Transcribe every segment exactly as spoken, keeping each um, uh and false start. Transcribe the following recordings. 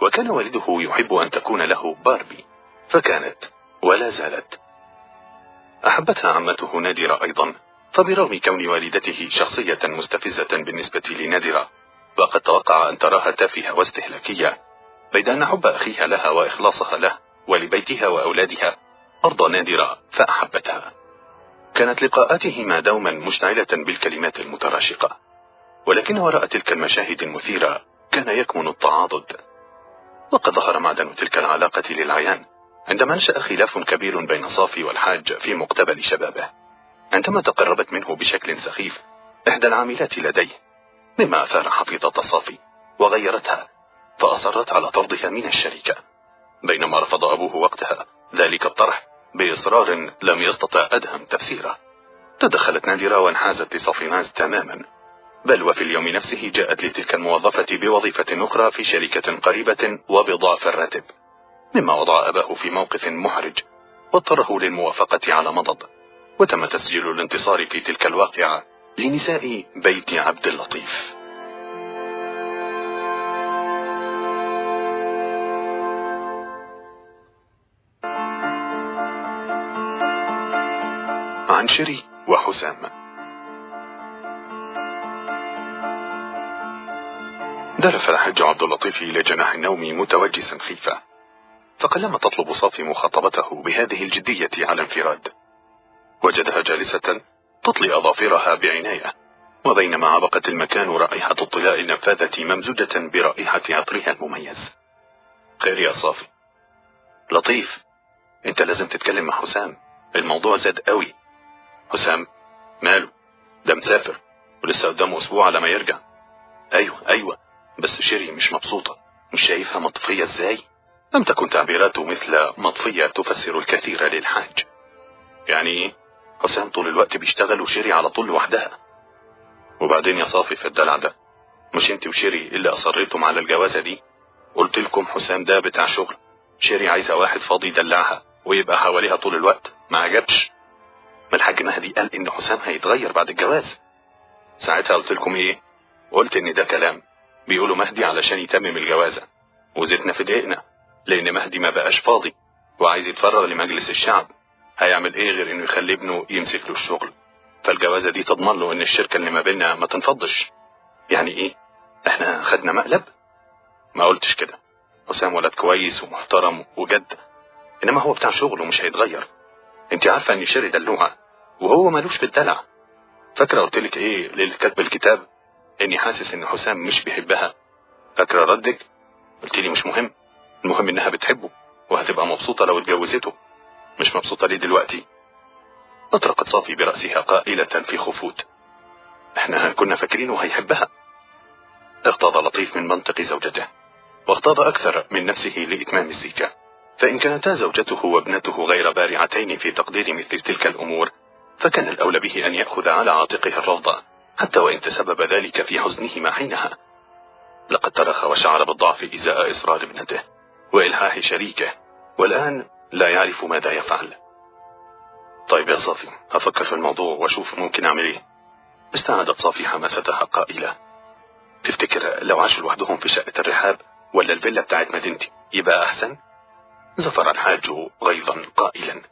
وكان والده يحب أن تكون له باربي، فكانت ولا زالت. أحبتها عمته نادرة أيضا، فبرغم كون والدته شخصية مستفزة بالنسبة لنادرة، وقد توقع أن تراها تافهة واستهلاكية، بيد أن حب أخيها لها وإخلاصها له ولبيتها وأولادها أرضى نادرة فأحبتها. كانت لقاءاتهما دوما مشتعلة بالكلمات المتراشقة، ولكن وراء تلك المشاهد المثيرة كان يكمن التعاضد. وقد ظهر معدن تلك العلاقة للعيان عندما نشأ خلاف كبير بين صافي والحاج في مقتبل شبابه، عندما تقربت منه بشكل سخيف إحدى العاملات لديه، مما أثار حفيظة صافي وغيرتها، فأصرت على طردها من الشركة، بينما رفض أبوه وقتها ذلك الطرح بإصرار لم يستطع أدهم تفسيره. تدخلت نادرة وانحازت لصافيناز تماما، بل وفي اليوم نفسه جاءت لتلك الموظفة بوظيفة أخرى في شركة قريبة وبضعف الراتب، مما وضع أباه في موقف محرج واضطره للموافقة على مضض. وتم تسجيل الانتصار في تلك الواقعة لنساء بيت عبد اللطيف. عن شيري وحسام. دلف الحاج عبد اللطيف إلى جناح النوم متوجسا خيفة، فقلما تطلب صافي مخاطبته بهذه الجدية على انفراد، وجدها جالسة تطلي أظافرها بعناية، وبينما عبقت المكان رائحة الطلاء النفاذة ممزوجة برائحة عطرها المميز. خير يا صافي؟ لطيف، انت لازم تتكلم مع حسام، الموضوع زاد قوي. حسام ماله؟ ده مسافر ولسه قدامه اسبوع على ما يرجع. ايوه ايوه بس شيري مش مبسوطة، مش شايفها مطفية ازاي؟ لم تكن تعبيراته مثل مطفية تفسر الكثير للحاج. يعني ايه؟ حسام طول الوقت بيشتغل وشيري على طول لوحدها. وبعدين يا صافي في الدلع ده، مش انت وشيري اللي اصريتم على الجوازة دي؟ قلت لكم حسام ده بتاع شغل، شيري عايزة واحد فاضي يدلعها ويبقى حواليها طول الوقت. ما عجبش؟ ما الحاج مهدي قال ان حسام هيتغير بعد الجواز. ساعتها قلت لكم ايه؟ قلت ان ده كلام بيقولوا مهدي علشان يتمم الجوازة، وزيتنا في دقيقنا، لان مهدي ما بقاش فاضي وعايز يتفرغ لمجلس الشعب. هيعمل ايه غير انه يخلي ابنه يمسك له الشغل؟ فالجوازة دي تضمن له ان الشركة اللي ما بيننا ما تنفضش. يعني ايه؟ احنا خدنا مقلب؟ ما قلتش كده، حسام ولد كويس ومحترم وجد، انما هو بتاع شغل ومش هيتغير. انت عارفة ان شيري دلوعة وهو مالوش في الدلع. فاكرة قلتلك ايه ليلة كتب الكتاب؟ اني حاسس ان حسام مش بيحبها. فاكرة ردك؟ قلتلي مش مهم، المهم انها بتحبه وهتبقى مبسوطة لو اتجوزته. مش مبسوطة ليه دلوقتي؟ اطرقت صافي برأسها قائلة في خفوت: احنا كنا فاكرينه هيحبها. اغتاظ لطيف من منطق زوجته، واغتاظ اكثر من نفسه لاتمام الزيجة، فان كانتا زوجته وابنته غير بارعتين في تقدير مثل تلك الامور، فكان الاولى به ان يأخذ على عاتقه الرفض، حتى وان تسبب ذلك في حزنهما حينها. لقد ترخى وشعر بالضعف ازاء اصرار ابنته والحاح شريكه، والان لا يعرف ماذا يفعل. طيب يا صافي، هفكر في الموضوع واشوف ممكن اعمل ايه. استعادت صافي حماستها قائلة: تفتكر لو عاشوا لوحدهم في شقة الرحاب ولا الفيلا بتاعت مدينتي يبقى احسن؟ زفر الحاج غيظا قائلا: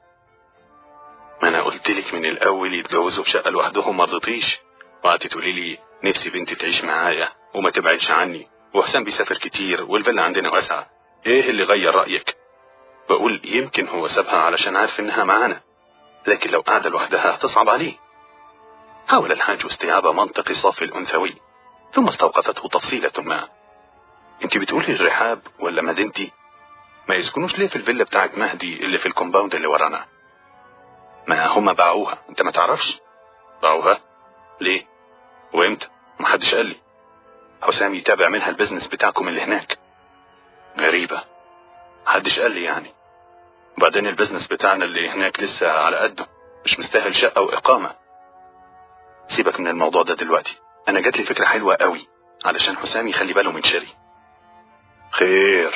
ما انا قلت لك من الاول يتجوزوا في شقة لوحدهم، ما رضيتيش، وقعدتي تقولي لي نفسي بنتي تعيش معايا وما تبعدش عني، وحسام بيسافر كتير والفيلا عندنا واسعة. ايه اللي غير رأيك؟ بقول يمكن هو سابها علشان عارف انها معانا، لكن لو قاعدة لوحدها هتصعب عليه. حاول الحاج استيعاب منطق صافي الأنثوي، ثم استوقفته تفصيلة ما: انت بتقولي الرحاب ولا مدينتي؟ ما يسكنوش ليه في الفيلا بتاعت مهدي اللي في الكومباوند اللي ورانا؟ ما هما باعوها، انت ما تعرفش؟ باعوها؟ ليه؟ وامتى؟ محدش قال لي. حسام يتابع منها البزنس بتاعكم اللي هناك. غريبة، محدش قال لي يعني. وبعدين البزنس بتاعنا اللي هناك لسه على قده، مش مستاهل شقة وإقامة. سيبك من الموضوع ده دلوقتي، انا جات لي فكرة حلوة قوي علشان حسام يخلي باله من شيري. خير؟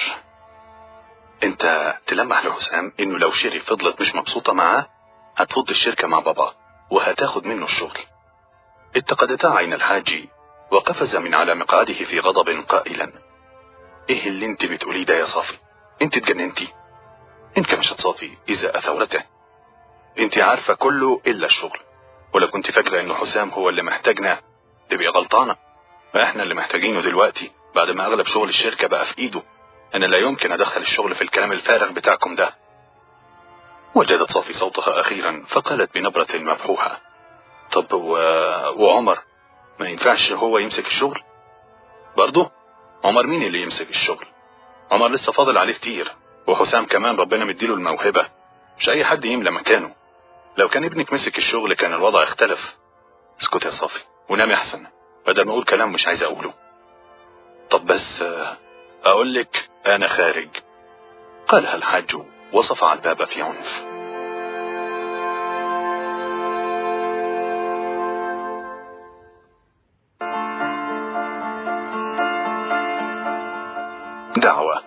انت تلمح لحسام انه لو شيري فضلت مش مبسوطة معاه هتفض الشركة مع بابا وهتاخد منه الشغل. اتقدتا عين الحاج وقفز من على مقعده في غضب قائلا: ايه اللي انت بتقوليه ده يا صافي؟ انت اتجننتي؟ انت مش صافي اذا اثورته. انت عارفة كله الا الشغل، ولا كنت فاكرة ان حسام هو اللي محتاجنا؟ تبقى غلطانة. احنا اللي محتاجينه دلوقتي بعد ما اغلب شغل الشركة بقى في ايده. انا لا يمكن ادخل الشغل في الكلام الفارغ بتاعكم ده. وجدت صافي صوتها اخيرا فقالت بنبرة مبحوحة: طب و... وعمر ما ينفعش هو يمسك الشغل برضه؟ عمر مين اللي يمسك الشغل؟ عمر لسه فاضل عليه كتير، وحسام كمان ربنا مديله الموهبة، مش اي حد يملى مكانه. لو كان ابنك مسك الشغل كان الوضع اختلف. اسكت يا صافي ونام احسن، بدل ما اقول كلام مش عايز اقوله. طب بس اقول لك انا خارج، قالها الحاج وصفع الباب في عنف. دعوة.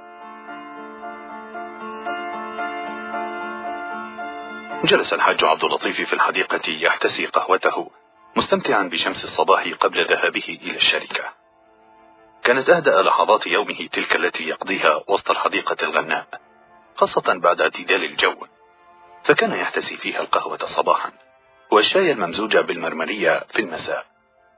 جلس الحاج عبد اللطيف في الحديقة يحتسي قهوته مستمتعا بشمس الصباح قبل ذهابه إلى الشركة. كانت أهدأ لحظات يومه تلك التي يقضيها وسط الحديقة الغناء، خاصة بعد اعتدال الجو، فكان يحتسي فيها القهوة صباحا والشاي الممزوج بالمرمرية في المساء.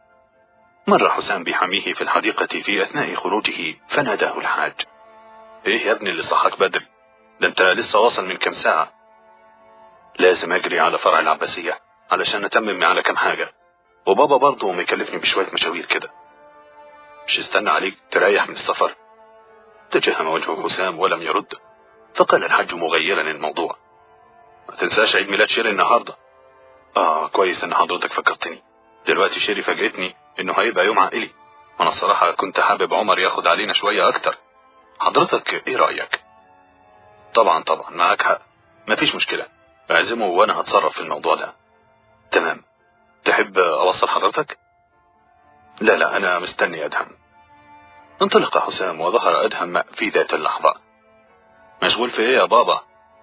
مر حسام بحميه في الحديقة في أثناء خروجه فناداه الحاج: ايه يا ابني اللي صحك بدري؟ ده انت لسه واصل من كم ساعة. لازم اجري على فرع العباسية علشان اتمم على كم حاجة، وبابا برضه مكلفني بشوية مشاوير كده. مش استنى عليك تريح من السفر؟ تجهم وجه حسام ولم يرد، فقال الحاج مغيرا الموضوع: ما تنساش عيد ميلاد شيري النهاردة. اه كويس ان حضرتك فكرتني. دلوقتي شيري فاجئتني انه هيبقى يوم عائلي، وانا الصراحة كنت حابب عمر ياخد علينا شوية اكتر. حضرتك ايه رأيك؟ طبعا طبعا معاك حق، مفيش مشكلة، اعزمه وانا هتصرف في الموضوع ده. تمام. تحب اوصل حضرتك؟ لا لا انا مستني ادهم. انطلق حسام وظهر ادهم في ذات اللحظة. مشغول في ايه يا بابا؟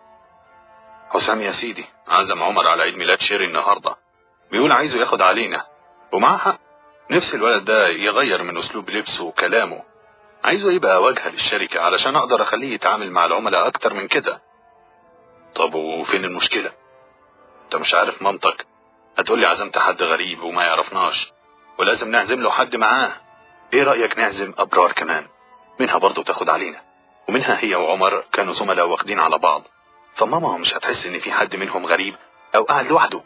حسام يا سيدي عزم عمر على عيد ميلاد شيري النهاردة، بيقول عايزه ياخد علينا، ومعاه حق. نفس الولد ده يغير من اسلوب لبسه وكلامه، عايزه يبقى واجهة للشركة علشان اقدر اخليه يتعامل مع العملاء اكتر من كده. طب وفين المشكلة؟ انت مش عارف مامتك هتقولي عزمت حد غريب وما يعرفناش ولازم نعزم له حد معاه. ايه رأيك نعزم ابرار كمان؟ منها برضو تاخد علينا، ومنها هي وعمر كانوا زملاء واخدين على بعض، فماما مش هتحس ان في حد منهم غريب او قاعد لوحده.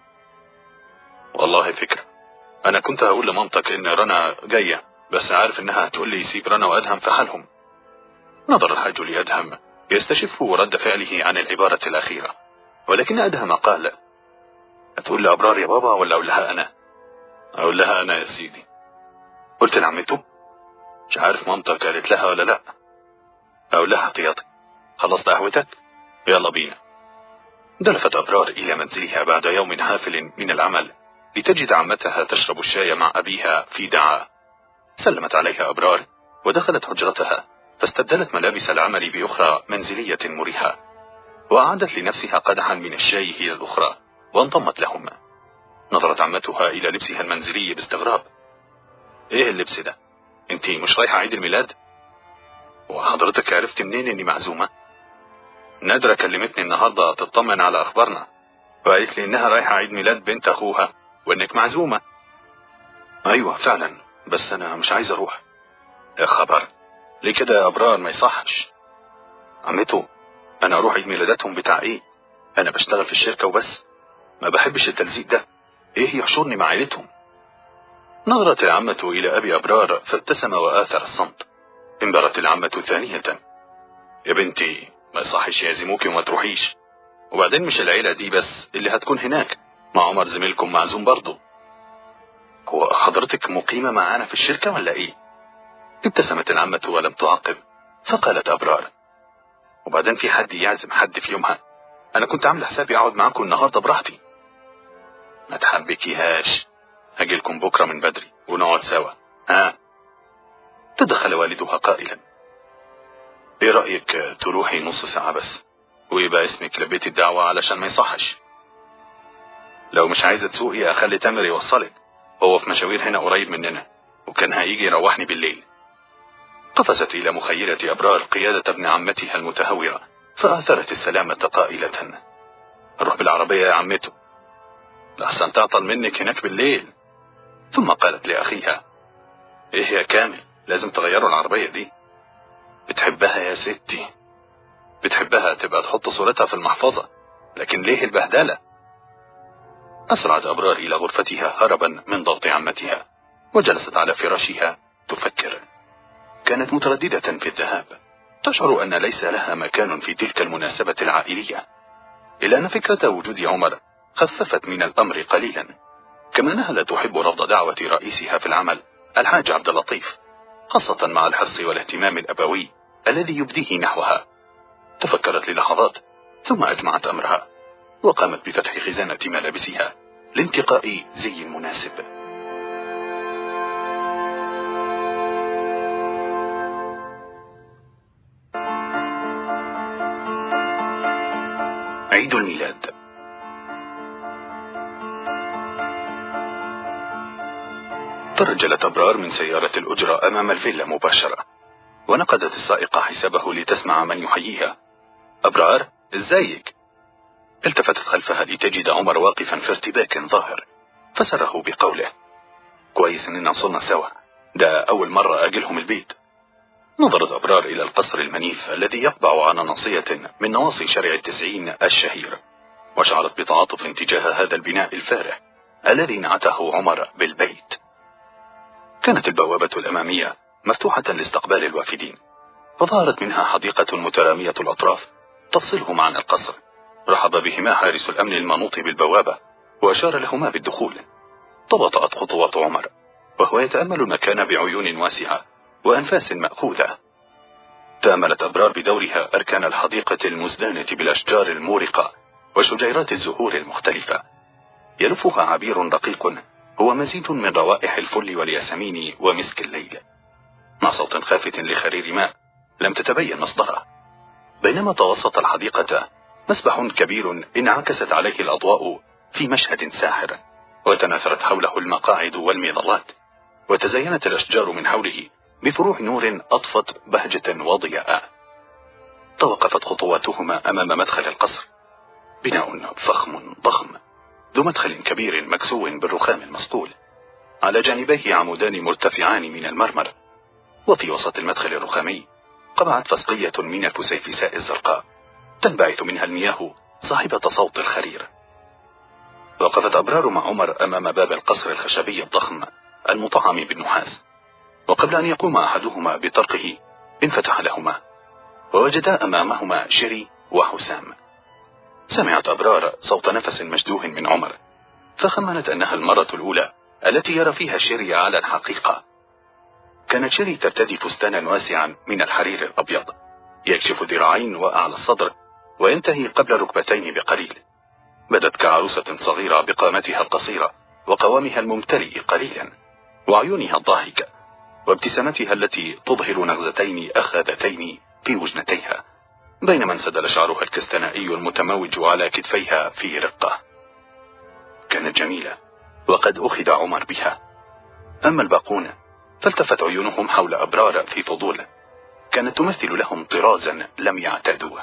والله فكرة. انا كنت هقول لمامتك ان رنا جاية، بس عارف انها هتقول لي يسيب رنا وادهم في حالهم. نظر الحاج لادهم يستشف رد فعله عن العبارة الاخيرة، ولكن ادهم قال: هتقول لابرار يا بابا ولا اقول لها انا؟ اقول لها انا يا سيدي. قلت لعمته؟ مش عارف مامتك قالت لها ولا لا. اقول لها احتياطي. خلصت قهوتك؟ يلا بينا. دلفت ابرار الى منزلها بعد يوم حافل من العمل لتجد عمتها تشرب الشاي مع ابيها في دعاء. سلمت عليها ابرار ودخلت حجرتها، فاستبدلت ملابس العمل باخرى منزلية مريحة، واعادت لنفسها قدحا من الشاي هي الاخرى وانضمت لهما. نظرت عمتها الى لبسها المنزلي باستغراب: ايه اللبس ده؟ انتي مش رايحة عيد الميلاد؟ وحضرتك عرفت منين اني معزومة؟ نادرة كلمتني النهاردة تطمن على اخبارنا، وقالت لي انها رايحة عيد ميلاد بنت اخوها وانك معزومة. ايوه فعلا، بس انا مش عايز اروح. يا خبر، ليه كده يا ابرار؟ ما يصحش. عمته، انا اروح عيد ميلاداتهم بتاع ايه؟ انا بشتغل في الشركة وبس، ما بحبش التلزيق ده، ايه يحشرني مع عيلتهم؟ نظرت العمة الى ابي ابرار فابتسم واثر الصمت. انبرت العمة ثانية: يا بنتي ما يصحش يعزموك وما تروحيش، وبعدين مش العيلة دي بس اللي هتكون هناك، مع عمر زميلكم معزوم برضه. هو حضرتك مقيمة معانا في الشركة ولا ايه؟ ابتسمت العمة ولم تعقب، فقالت ابرار: وبعدين في حد يعزم حد في يومها؟ انا كنت عامل حسابي اقعد معاكم النهاردة براحتي. ما تحبكيهاش، هجيلكم بكرة من بدري ونقعد سوا. ها؟ تدخل والدها قائلا: ايه رأيك تروحي نص ساعة بس ويبقى اسمك لبيت الدعوة علشان ما يصحش؟ لو مش عايزة تسوقي اخلي تامر يوصلك، هو في مشاوير هنا قريب مننا وكان هيجي يروحني بالليل. قفزت إلى مخيلة أبرار قيادة ابن عمتها المتهورة، فآثرت السلامة قائلة: روح بالعربية يا عمته، لحسن تعطل منك هناك بالليل. ثم قالت لأخيها: إيه يا كامل، لازم تغيروا العربية دي. بتحبها يا ستي، بتحبها تبقى تحط صورتها في المحفظة، لكن ليه البهدلة؟ أسرعت أبرار إلى غرفتها هربا من ضغط عمتها، وجلست على فراشها تفكر. كانت مترددة في الذهاب، تشعر أن ليس لها مكان في تلك المناسبة العائلية، إلا أن فكرة وجود عمر خففت من الأمر قليلا، كما أنها لا تحب رفض دعوة رئيسها في العمل الحاج عبد اللطيف، خاصة مع الحرص والاهتمام الأبوي الذي يبديه نحوها. تفكرت للحظات ثم أجمعت أمرها، وقامت بفتح خزانة ملابسها لانتقاء زي مناسب. عيد الميلاد. ترجلت أبرار من سيارة الأجرة أمام الفيلا مباشرة، ونقدت السائقة حسابه لتسمع من يحييها. أبرار، ازيك؟ التفتت خلفها لتجد عمر واقفا في ارتباك ظاهر، فسره بقوله: كويس اننا وصلنا سوا، ده أول مرة أجلهم البيت. نظرت أبرار إلى القصر المنيف الذي يقبع على ناصية من نواصي شارع التسعين الشهير، وشعرت بتعاطف تجاه هذا البناء الفارح الذي نعته عمر بالبيت. كانت البوابة الأمامية مفتوحة لاستقبال الوافدين، فظهرت منها حديقة مترامية الأطراف تفصلهم عن القصر. رحب بهما حارس الأمن المنوط بالبوابة، وأشار لهما بالدخول. تباطأت خطوات عمر وهو يتأمل المكان بعيون واسعة وأنفاس مأخوذة. تأملت أبرار بدورها أركان الحديقة المزدانة بالأشجار المورقة وشجيرات الزهور المختلفة، يلفها عبير رقيق هو مزيد من روائح الفل والياسمين ومسك الليل، مع صوت خافت لخرير ماء لم تتبين مصدره. بينما توسط الحديقة مسبح كبير انعكست عليه الأضواء في مشهد ساحر، وتناثرت حوله المقاعد والمظلات، وتزينت الأشجار من حوله بفروع نور أطفت بهجة وضياء. توقفت خطواتهما أمام مدخل القصر، بناء فخم ضخم ذو مدخل كبير مكسو بالرخام المصقول، على جانبيه عمودان مرتفعان من المرمر، وفي وسط المدخل الرخامي قبعت فسقية من الفسيفساء الزرقاء تنبعث منها المياه صاحبة صوت الخرير. وقفت أبرار مع عمر أمام باب القصر الخشبي الضخم المطعم بالنحاس، وقبل أن يقوم أحدهما بطرقه انفتح لهما، ووجدا أمامهما شيري وحسام. سمعت أبرار صوت نفس مشدوه من عمر، فخمنت أنها المرة الأولى التي يرى فيها شيري على الحقيقة. كانت شيري ترتدي فستانا واسعا من الحرير الأبيض يكشف ذراعين وأعلى الصدر وينتهي قبل ركبتين بقليل. بدت كعروسة صغيرة بقامتها القصيرة وقوامها الممتلئ قليلا وعيونها الضاحكة وابتسامتها التي تظهر نغزتين أخذتين في وجنتيها، بينما انسدل شعرها الكستنائي المتموج على كتفيها في رقة. كانت جميلة وقد أخذ عمر بها. أما الباقون فالتفت عيونهم حول أبرار في فضول، كانت تمثل لهم طرازا لم يعتادوه.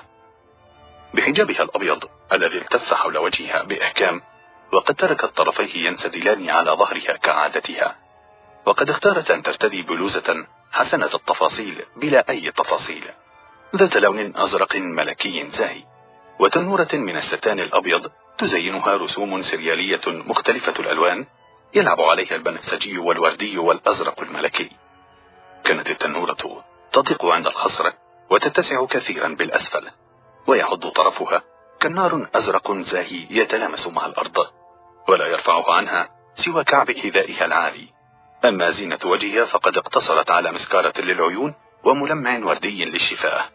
بحجابها الأبيض الذي التف حول وجهها بإحكام، وقد تركت طرفيه ينسدلان على ظهرها كعادتها، وقد اختارت أن ترتدي بلوزة حسنة التفاصيل بلا أي تفاصيل، ذات لون أزرق ملكي زاهي، وتنورة من الستان الأبيض تزينها رسوم سريالية مختلفة الألوان يلعب عليها البنفسجي والوردي والأزرق الملكي. كانت التنورة تضيق عند الخصر وتتسع كثيرا بالأسفل، ويحض طرفها كالنار أزرق زاهي يتلامس مع الأرض، ولا يرفعها عنها سوى كعب حذائها العالي. أما زينة وجهها فقد اقتصرت على مسكارة للعيون وملمع وردي للشفاه.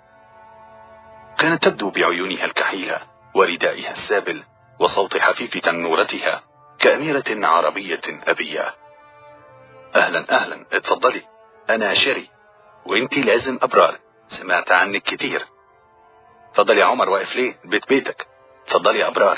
كانت تبدو بعيونها الكحيلة وردائها السابل وصوت حفيف تنورتها كأميرة عربية أبية. أهلا أهلا، اتفضلي، أنا شيري، وانتي لازم أبرار، سمعت عنك كتير. اتفضلي يا عمر، واقف ليه؟ بيت بيتك، اتفضلي يا أبرار.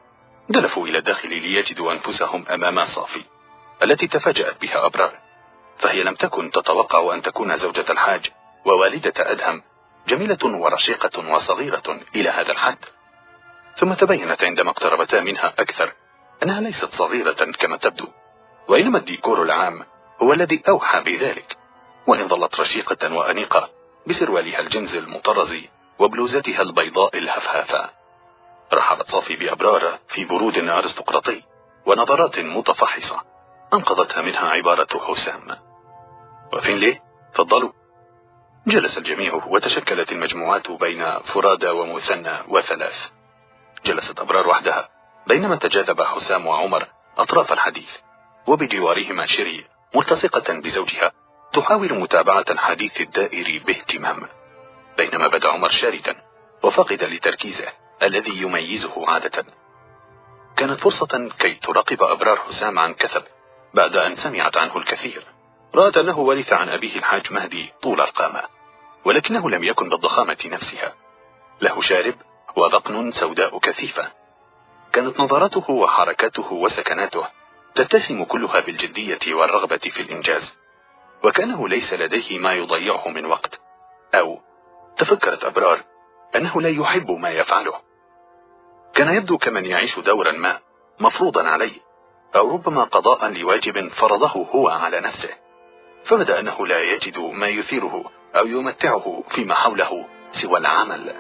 دلفوا إلى الداخل ليجدوا أنفسهم أمام صافي التي تفاجأت بها أبرار، فهي لم تكن تتوقع أن تكون زوجة الحاج ووالدة أدهم جميلة ورشيقة وصغيرة إلى هذا الحد. ثم تبينت عندما اقتربتا منها أكثر أنها ليست صغيرة كما تبدو، وإنما الديكور العام هو الذي أوحى بذلك، وإن ظلت رشيقة وأنيقة بسروالها الجنز المطرز وبلوزتها البيضاء الهفهافة. رحبت صافي بأبرار في برود أرستقراطي ونظرات متفحصة أنقذتها منها عبارة حسام: وفين ليه؟ تفضلوا. جلس الجميع وتشكلت المجموعات بين فرادى ومثنى وثلاث. جلست أبرار وحدها بينما تجاذب حسام وعمر أطراف الحديث، وبجوارهما شيري ملتصقة بزوجها تحاول متابعة الحديث الدائر باهتمام، بينما بدا عمر شاردا وفاقدا لتركيزه الذي يميزه عادة. كانت فرصة كي تراقب أبرار حسام عن كثب بعد أن سمعت عنه الكثير. رأت أنه ورث عن أبيه الحاج مهدي طول القامة، ولكنه لم يكن بالضخامة نفسها. له شارب وذقن سوداء كثيفة. كانت نظراته وحركاته وسكناته تتسم كلها بالجدية والرغبة في الإنجاز، وكأنه ليس لديه ما يضيعه من وقت، أو تفكرت أبرار أنه لا يحب ما يفعله. كان يبدو كمن يعيش دورا ما مفروضا عليه، أو ربما قضاء لواجب فرضه هو على نفسه، فبدأ أنه لا يجد ما يثيره أو يمتعه فيما حوله سوى العمل.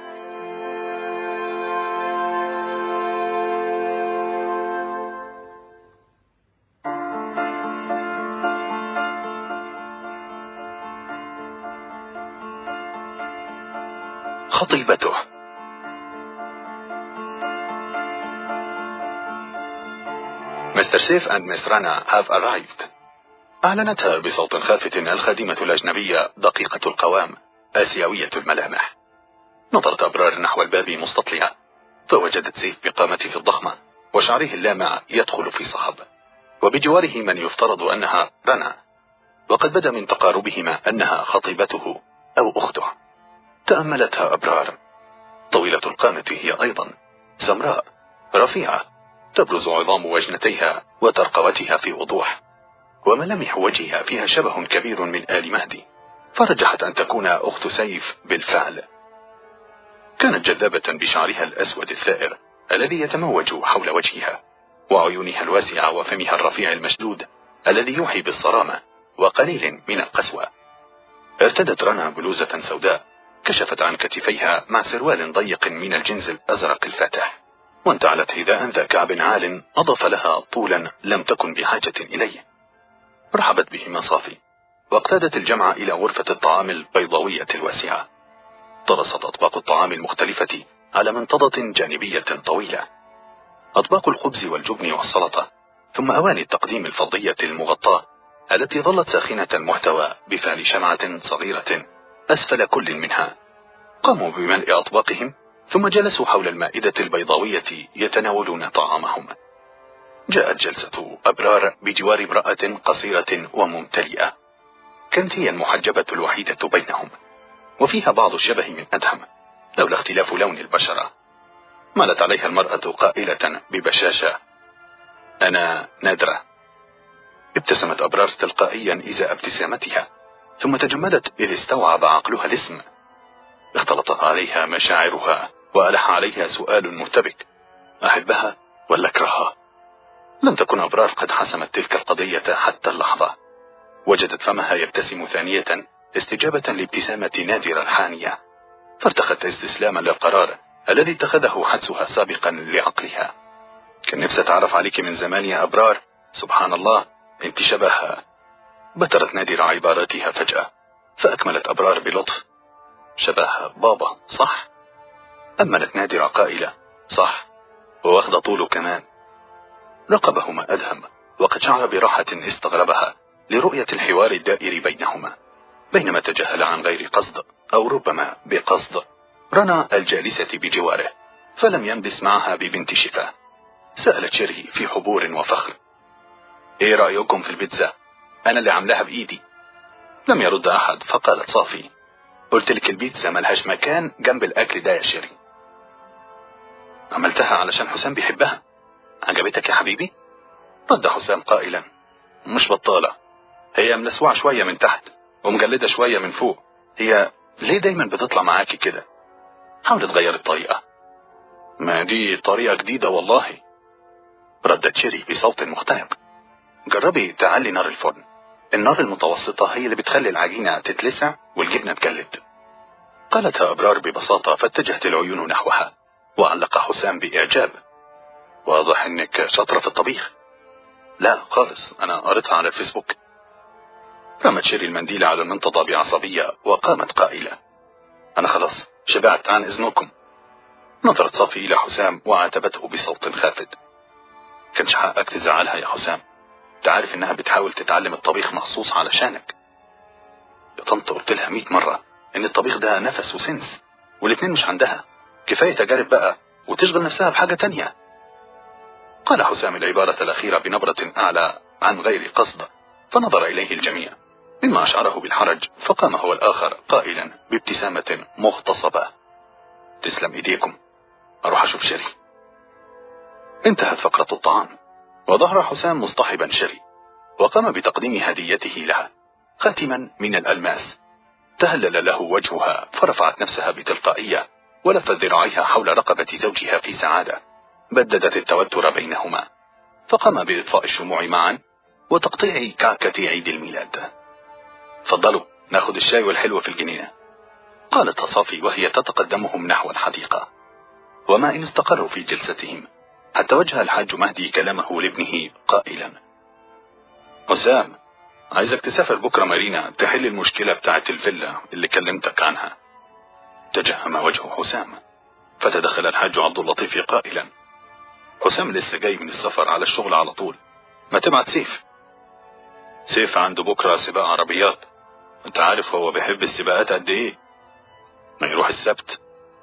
خطيبته. مستر سيف and Miss Rana have arrived. أعلنتها بصوت خافت الخادمة الأجنبية دقيقة القوام آسيوية الملامح. نظرت أبرار نحو الباب مستطلعة، فوجدت سيف بقامته الضخمة وشعره اللامع يدخل في صخب، وبجواره من يفترض أنها رنا، وقد بدا من تقاربهما أنها خطيبته أو أخته. تأملتها أبرار. طويلة القامة هي أيضا، سمراء رفيعة، تبرز عظام وجنتيها وترقوتها في وضوح، وملامح وجهها فيها شبه كبير من آل مهدي، فرجحت أن تكون أخت سيف بالفعل. كانت جذابة بشعرها الأسود الثائر الذي يتموج حول وجهها، وعيونها الواسعة وفمها الرفيع المشدود الذي يوحي بالصرامة وقليل من القسوة. ارتدت رنا بلوزة سوداء كشفت عن كتفيها مع سروال ضيق من الجنز الأزرق الفاتح، وانتعلت حذاء ذا كعب عال أضاف لها طولا لم تكن بحاجة إليه. رحبت بهما صافي، واقتادت الجمع إلى غرفة الطعام البيضاوية الواسعة. طرست أطباق الطعام المختلفة على منطضة جانبية طويلة، أطباق الخبز والجبن والسلطة، ثم أواني التقديم الفضية المغطاة التي ظلت ساخنة المحتوى بفعل شمعة صغيرة أسفل كل منها. قاموا بملء أطباقهم، ثم جلسوا حول المائدة البيضاوية يتناولون طعامهم. جاءت جلسة أبرار بجوار امرأة قصيرة وممتلئة، كانت هي المحجبة الوحيدة بينهم، وفيها بعض الشبه من أدهم لولا اختلاف لون البشرة. مالت عليها المرأة قائلة ببشاشة: أنا نادرة. ابتسمت أبرار تلقائيا إزاء ابتسامتها، ثم تجمدت إذ استوعب عقلها الاسم. اختلطت عليها مشاعرها وألح عليها سؤال مرتبك: أحبها ولا أكرهها؟ لم تكن أبرار قد حسمت تلك القضية حتى اللحظة. وجدت فمها يبتسم ثانية استجابة لابتسامة نادرة الحانية، فارتخت استسلاما للقرار الذي اتخذه حدسها سابقا لعقلها. كان نفسي أتعرف عليك من زمان يا أبرار، سبحان الله انت شبهها. بترت نادرة عباراتها فجأة، فأكملت أبرار بلطف: شبه بابا صح؟ أمنت نادرة قائلة: صح، وواخد طوله كمان. رقبهما أدهم، وقد شعر براحة استغربها لرؤية الحوار الدائر بينهما، بينما تجاهل عن غير قصد أو ربما بقصد رنا الجالسة بجواره، فلم ينبس معها ببنت شفاه. سألت شيري في حبور وفخر: ايه رأيكم في البيتزا؟ أنا اللي عاملاها بإيدي. لم يرد أحد، فقالت صافي: قلت لك البيتزا ملهاش مكان جنب الأكل ده يا شيري. عملتها علشان حسام بيحبها. عجبتك يا حبيبي؟ رد حسام قائلا: مش بطالة، هي ملسوعة شوية من تحت ومجلدة شوية من فوق. هي ليه دايما بتطلع معاكي كده؟ حاول تغير الطريقة. ما دي طريقة جديدة والله، ردت شيري بصوت مختنق. جربي تعلي نار الفرن. النار المتوسطة هي اللي بتخلي العجينة تتلسع والجبنة تجلد، قالتها أبرار ببساطة، فاتجهت العيون نحوها وعلق حسام بإعجاب. واضح انك شاطرة في الطبيخ. لا خالص، انا قريتها على الفيسبوك. رمت شيري المنديل على المنتضى بعصبية وقامت قائلة: انا خلاص شبعت، عن اذنكم. نظرت صافي الى حسام وعاتبته بصوت خافت: كانش حقك تزعلها يا حسام، تعرف انها بتحاول تتعلم الطبيخ مخصوص علشانك. يا طنط قلت لها مئة مرة ان الطبيخ ده نفس وسنس، والاتنين مش عندها. كفاية تجارب بقى وتشغل نفسها بحاجة تانية. قال حسام العبارة الأخيرة بنبرة أعلى عن غير قصد، فنظر إليه الجميع مما أشعره بالحرج، فقام هو الآخر قائلا بابتسامة مغتصبة: تسلم إيديكم، أروح أشوف شيري. انتهت فقرة الطعام، وظهر حسام مصطحبا شيري، وقام بتقديم هديته لها، خاتما من الألماس. تهلل له وجهها، فرفعت نفسها بتلقائية ولفت ذراعيها حول رقبة زوجها في سعادة بددت التوتر بينهما، فقام بإطفاء الشموع معا وتقطيع كعكة عيد الميلاد. فضلوا ناخد الشاي والحلوة في الجنينة، قالت صافي وهي تتقدمهم نحو الحديقة. وما إن استقروا في جلستهم حتى وجه الحاج مهدي كلامه لابنه قائلا: حسام، عايزك تسافر بكرة مارينا تحل المشكلة بتاعت الفيلا اللي كلمتك عنها. تجهم وجه حسام، فتدخل الحاج عبد اللطيف قائلا: حسام لسه جاي من السفر على الشغل على طول، ما تبعت سيف. سيف عنده بكرة سباق عربيات، انت عارف هو بيحب السباقات قد ايه. ما يروح السبت.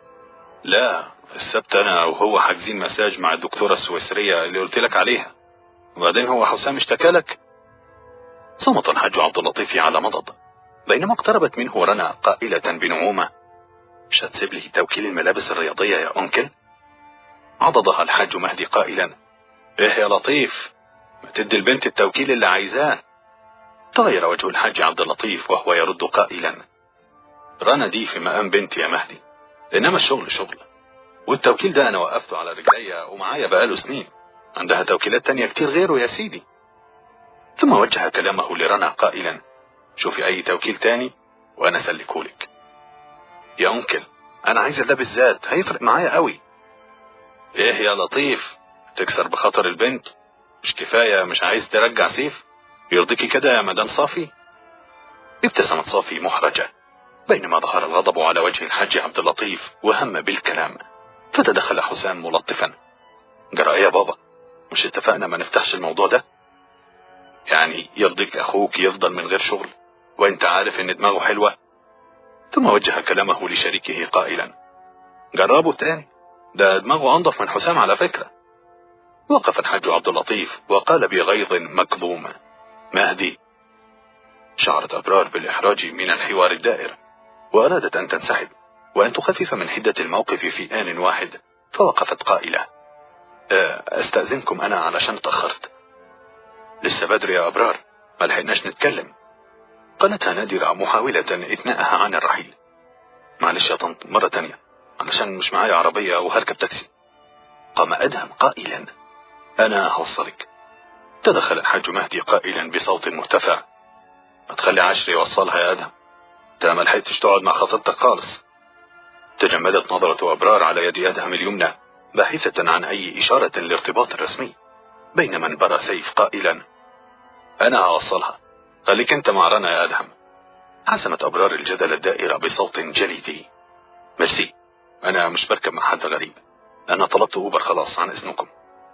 لا السبت انا وهو حاجزين مساج مع الدكتورة السويسرية اللي قلت لك عليها، وبعدين هو حسام اشتكى لك. صمت الحاج عبد اللطيف على مضض، بينما اقتربت منه رنا قائلة بنعومة: مش هتسيب لي توكيل الملابس الرياضية يا أنكل؟ عضدها الحاج مهدي قائلا: ايه يا لطيف، ما تدي البنت التوكيل اللي عايزاه. تغير وجه الحاج عبد اللطيف وهو يرد قائلا: رنا دي في مقام بنتي يا مهدي، انما الشغل شغل، والتوكيل ده انا وقفته على رجليا ومعايا بقاله سنين، عندها توكيلات تانية كتير غيره يا سيدي. ثم وجه كلامه لرنا قائلا: شوفي اي توكيل تاني وانا سلكهولك. يا انكل انا عايز ده بالذات، هيفرق معايا قوي. ايه يا لطيف، تكسر بخاطر البنت؟ مش كفاية مش عايز ترجع سيف؟ يرضيكي كده يا مدام صافي؟ ابتسمت صافي محرجة، بينما ظهر الغضب على وجه الحاج عبد اللطيف وهم بالكلام. فتدخل حسام ملطفا: جرى ايه يا بابا، مش اتفقنا ما نفتحش الموضوع ده؟ يعني يرضيك اخوك يفضل من غير شغل وانت عارف ان دماغه حلوة؟ ثم وجه كلامه لشريكه قائلا: جربه تاني، ده دماغه انضف من حسام على فكرة. وقف الحاج عبد اللطيف وقال بغيظ مكظوم: مهدي. شعرت أبرار بالإحراج من الحوار الدائر، وأرادت أن تنسحب وأن تخفف من حدة الموقف في آن واحد، فوقفت قائلة: أستأذنكم أنا علشان تأخرت. لسه بدري يا أبرار، ما لحقناش نتكلم، قالتها نادرة محاولة إثناءها عن الرحيل. معلش يا طنط مرة تانية، علشان مش معايا عربية وهركب تاكسي. قام أدهم قائلا: أنا هوصلك. تدخل الحاج مهدي قائلا بصوت مرتفع: ما تخلي عشري يوصلها يا أدهم، انت ما لحقتش تقعد مع خطيبتك خالص. تجمدت نظرة أبرار على يد أدهم اليمنى باحثة عن أي إشارة للارتباط الرسمي، بينما انبرى سيف قائلا: أنا هوصلها، خليك أنت مع رنا يا أدهم. حسمت أبرار الجدل الدائرة بصوت جليدي: ميرسي، أنا مش بركب مع حد غريب، أنا طلبت أوبر خلاص، عن إذنكم.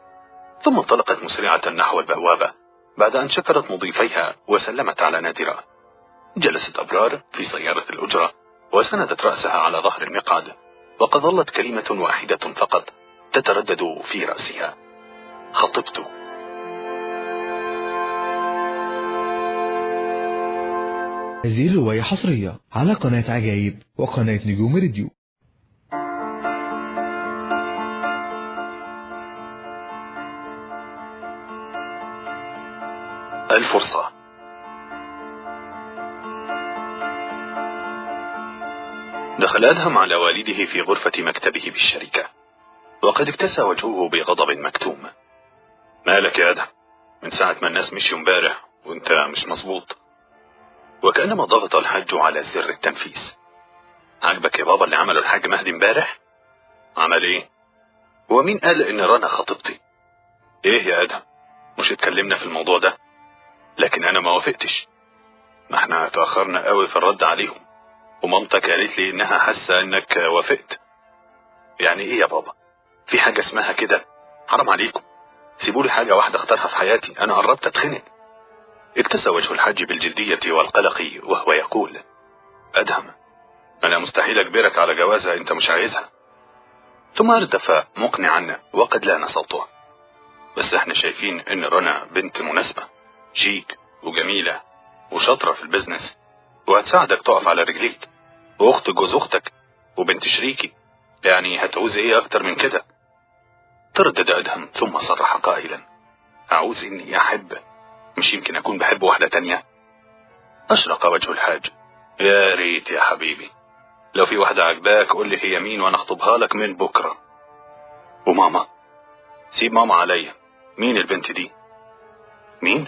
ثم انطلقت مسرعة نحو البوابة بعد أن شكرت مضيفيها وسلمت على نادرة. جلست أبرار في سيارة الأجرة وسندت رأسها على ظهر المقعد، وقد ظلت كلمة واحدة فقط تتردد في رأسها: خطبت. هذه الرواية حصرية على قناة عجائب وقناة نجوم راديو. الفرصة. دخل أدهم على والده في غرفة مكتبه بالشركة، وقد اكتسى وجهه بغضب مكتوم. مالك يا أدهم؟ من ساعة ما الناس مشيوا امبارح وانت مش مظبوط. وكأنما ضغط الحاج على زر التنفيذ. عجبك يا بابا اللي عمله الحاج مهدي امبارح؟ عمل ايه؟ ومين قال ان رنا خطيبتي؟ ايه يا أدهم، مش اتكلمنا في الموضوع ده؟ لكن انا ما وافقتش. ما احنا تأخرنا قوي في الرد عليهم، ومامتك قالت لي انها حاسة انك وافقت. يعني ايه يا بابا؟ في حاجة اسمها كده؟ حرام عليكم، سيبولي حاجة واحدة اختارها في حياتي، انا قربت اتخنق. اكتسى وجه الحاج بالجدية والقلق وهو يقول: أدهم، انا مستحيل اجبرك على جوازة انت مش عايزها. ثم اردف مقنعا وقد لان صوته: بس احنا شايفين ان رنا بنت مناسبة، شيك وجميلة وشاطرة في البزنس، وهتساعدك تقف على رجليك، واخت جوز اختك وبنت شريكي، يعني هتعوز ايه اكتر من كده؟ تردد أدهم ثم صرح قائلا: اعوز اني احب، مش يمكن اكون بحب واحدة تانية؟ اشرق وجه الحاج: يا ريت يا حبيبي، لو في واحدة عجباك قول لي هي مين وانا اخطبها لك من بكرة. وماما؟ سيب ماما عليا، مين البنت دي؟ مين؟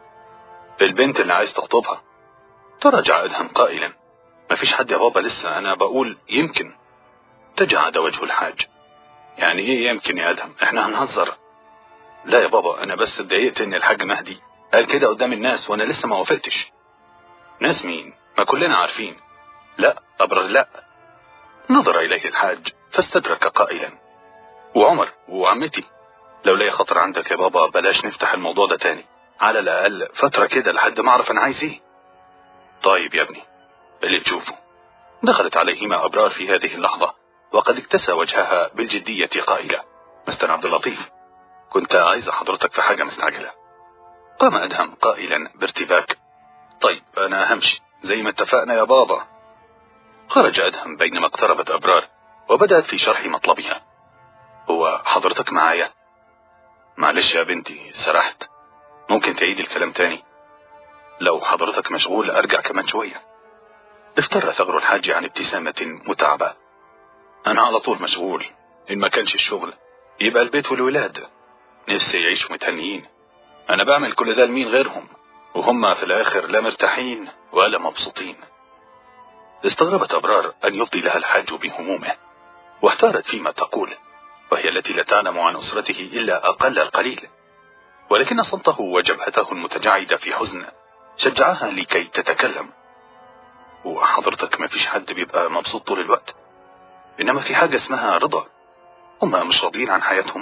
البنت اللي عايز تخطبها. تراجع أدهم قائلا: مفيش حد يا بابا لسه، انا بقول يمكن. تجعد وجه الحاج: يعني ايه يمكن يا أدهم؟ احنا هنهزر. لا يا بابا، انا بس اتضايقت ان الحاج مهدي قال كده قدام الناس وانا لسه ما وافقتش. ناس مين؟ ما كلنا عارفين. لا ابرر لا. نظر اليه الحاج فاستدرك قائلا: وعمر وعمتي، لو لي خطر عندك يا بابا بلاش نفتح الموضوع ده تاني، على الاقل فترة كده لحد ما اعرف انا عايز ايه. طيب يا ابني، اللي تشوفه. دخلت عليهما ابرار في هذه اللحظة وقد اكتسى وجهها بالجدية قائلة: مستر عبد اللطيف، كنت عايز حضرتك في حاجة مستعجلة. قام أدهم قائلا بارتباك: طيب انا همشي زي ما اتفقنا يا بابا. خرج أدهم بينما اقتربت أبرار وبدأت في شرح مطلبها: هو حضرتك معايا؟ معلش يا بنتي سرحت، ممكن تعيد الكلام تاني؟ لو حضرتك مشغول ارجع كمان شوية. افتر ثغر الحاج عن ابتسامة متعبة: انا على طول مشغول، ان ما كانش الشغل يبقى البيت والولاد، نفسي يعيشوا متهنيين. انا بعمل كل ده لمين غيرهم، وهم في الاخر لا مرتاحين ولا مبسوطين. استغربت أبرار أن يفضي لها الحاج بهمومه، واحتارت فيما تقول، وهي التي لا تعلم عن أسرته إلا أقل القليل. ولكن صمته وجبهته المتجعدة في حزن شجعها لكي تتكلم: وحضرتك ما فيش حد بيبقى مبسوط طول الوقت، إنما في حاجة اسمها رضا، هم مش راضيين عن حياتهم.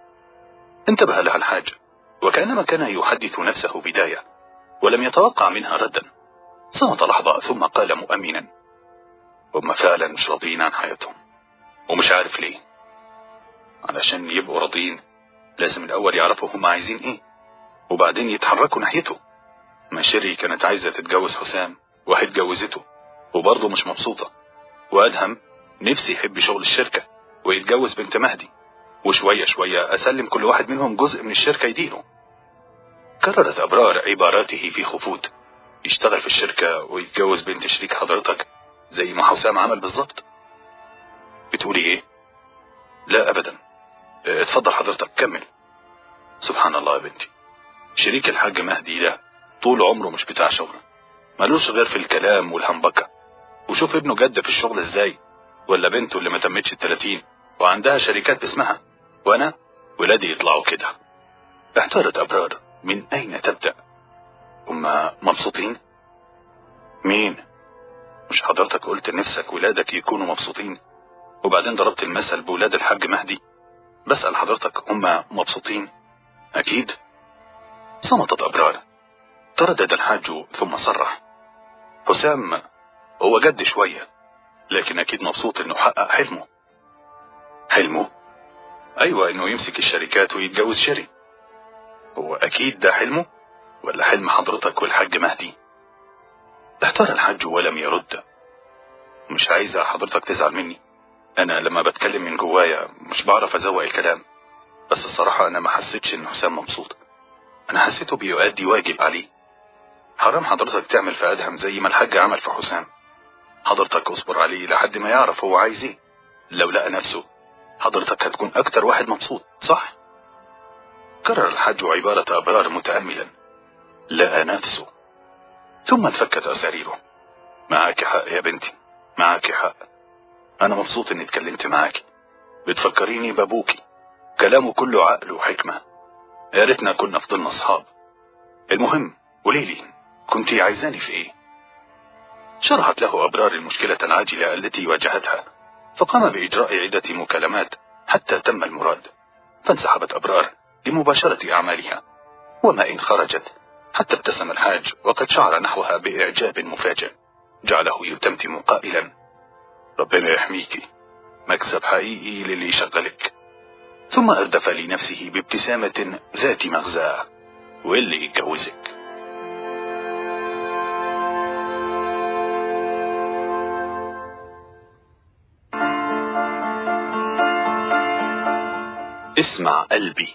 انتبه لها الحاج وكأنما كان يحدث نفسه بداية ولم يتوقع منها ردا. صمت لحظة ثم قال مؤمنا: هم فعلا مش راضيين عن حياتهم، ومش عارف ليه. علشان يبقوا راضيين لازم الأول يعرفوا هم عايزين ايه، وبعدين يتحركوا ناحيته. ما شيري كانت عايزة تتجوز حسام وهتجوزته وبرضه مش مبسوطة، وأدهم نفسي يحب شغل الشركة ويتجوز بنت مهدي، وشوية شوية أسلم كل واحد منهم جزء من الشركة يديره. كررت أبرار عباراته في خفوت: يشتغل في الشركة ويتجوز بنت شريك حضرتك زي ما حسام عمل بالظبط. بتقولي ايه؟ لا أبدا، اتفضل حضرتك كمل. سبحان الله يا بنتي، شريك الحاج مهدي ده طول عمره مش بتاع شغل، ملوش غير في الكلام والهنبكة. وشوف ابنه جد في الشغل ازاي، ولا بنته اللي ما تمتش التلاتين وعندها شركات باسمها، وانا ولادي يطلعوا كده. احتارت أبرار من اين تبدأ. هم مبسوطين؟ مين؟ مش حضرتك قلت نفسك ولادك يكونوا مبسوطين، وبعدين ضربت المثل بولاد الحاج مهدي؟ بسأل حضرتك هم مبسوطين؟ اكيد. صمتت أبرار. تردد الحاج ثم صرح: حسام هو جد شوية، لكن اكيد مبسوط انه حقق حلمه. حلمه؟ ايوه، انه يمسك الشركات ويتجوز شيري. هو اكيد ده حلمه ولا حلم حضرتك والحاج مهدي؟ احتار الحاج ولم يرد. مش عايزة حضرتك تزعل مني، انا لما بتكلم من جوايا مش بعرف ازوق الكلام، بس الصراحة انا ما حسيتش ان حسام مبسوط، انا حسيته بيؤدي واجب عليه. حرام حضرتك تعمل في ادهم زي ما الحاج عمل في حسام. حضرتك اصبر عليه لحد ما يعرف هو عايز ايه. لو لقى نفسه حضرتك هتكون اكتر واحد مبسوط، صح؟ كرر الحاج عبارة أبرار متأملا. لقى نفسه. ثم انفكت أساريره. معاك حق يا بنتي، معاك حق. أنا مبسوط إني اتكلمت معاك، بتفكريني بابوكي، كلامه كله عقل وحكمة. يا ريتنا كنا فضلنا أصحاب. المهم قوليلي، كنتي عايزاني في إيه؟ شرحت له أبرار المشكلة العاجلة التي واجهتها، فقام بإجراء عدة مكالمات حتى تم المراد، فانسحبت أبرار لمباشرة أعمالها. وما إن خرجت حتى ابتسم الحاج وقد شعر نحوها بإعجاب مفاجئ جعله يتمتم قائلا: ربنا يحميكي، مكسب حقيقي للي يشغلك. ثم أردف لنفسه بابتسامة ذات مغزى: واللي يتجوزك. اسمع قلبي.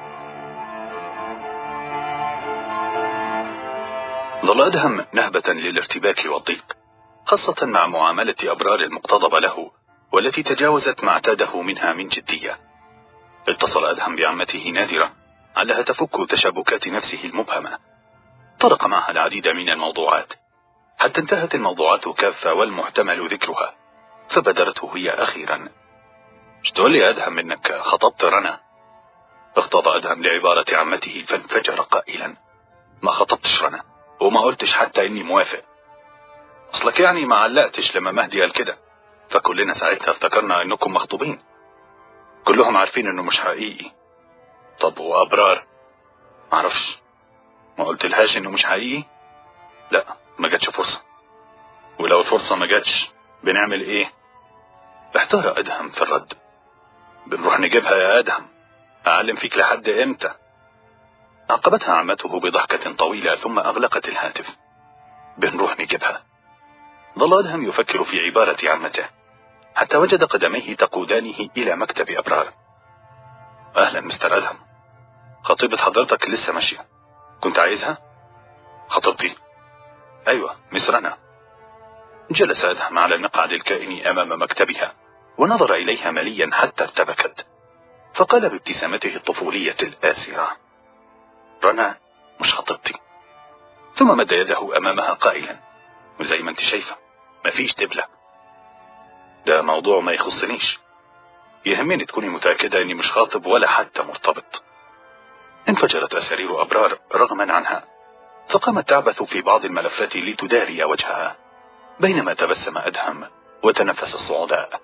ظل أدهم نهبة للارتباك والضيق، خاصة مع معاملة أبرار المقتضبة له والتي تجاوزت ما اعتاده منها من جدية. اتصل أدهم بعمته نادرة علها تفك تشابكات نفسه المبهمة. طرق معها العديد من الموضوعات حتى انتهت الموضوعات كافة والمحتمل ذكرها، فبدرته هي أخيرا: مش تقول لي أدهم إنك خطبت رنا؟ اختضى أدهم لعبارة عمته فانفجر قائلا: ما خطبتش رنا، وما قلتش حتى إني موافق. أصلك يعني ما علقتش لما مهدي قال كده، فكلنا ساعتها افتكرنا إنكم مخطوبين. كلهم عارفين إنه مش حقيقي. طب وأبرار؟ معرفش، ما قلت لهاش إنه مش حقيقي؟ لا، ما جاتش فرصة. ولو الفرصة ما جاتش بنعمل إيه؟ احتار أدهم في الرد. بنروح نجيبها يا أدهم، أعلم فيك لحد إمتى؟ عقبتها عمته بضحكة طويلة ثم أغلقت الهاتف. بنروح نجيبها. ظل أدهم يفكر في عبارة عمته حتى وجد قدميه تقودانه إلى مكتب أبرار. أهلا مستر أدهم، خطيبة حضرتك لسه ماشية، كنت عايزها؟ خطيبتي؟ أيوة، مس رنا. جلس أدهم على المقعد الكائن أمام مكتبها ونظر إليها مليا حتى ارتبكت، فقال بابتسامته الطفولية الآسرة: رنا مش خطيبتي. ثم مد يده أمامها قائلا: وزي ما انت شايفة مفيش دبلة. ده موضوع ما يخصنيش، يهمني تكوني متأكدة اني مش خاطب ولا حتى مرتبط. انفجرت أسارير أبرار رغما عنها، فقامت تعبث في بعض الملفات لتداري وجهها، بينما تبسم أدهم وتنفس الصعداء.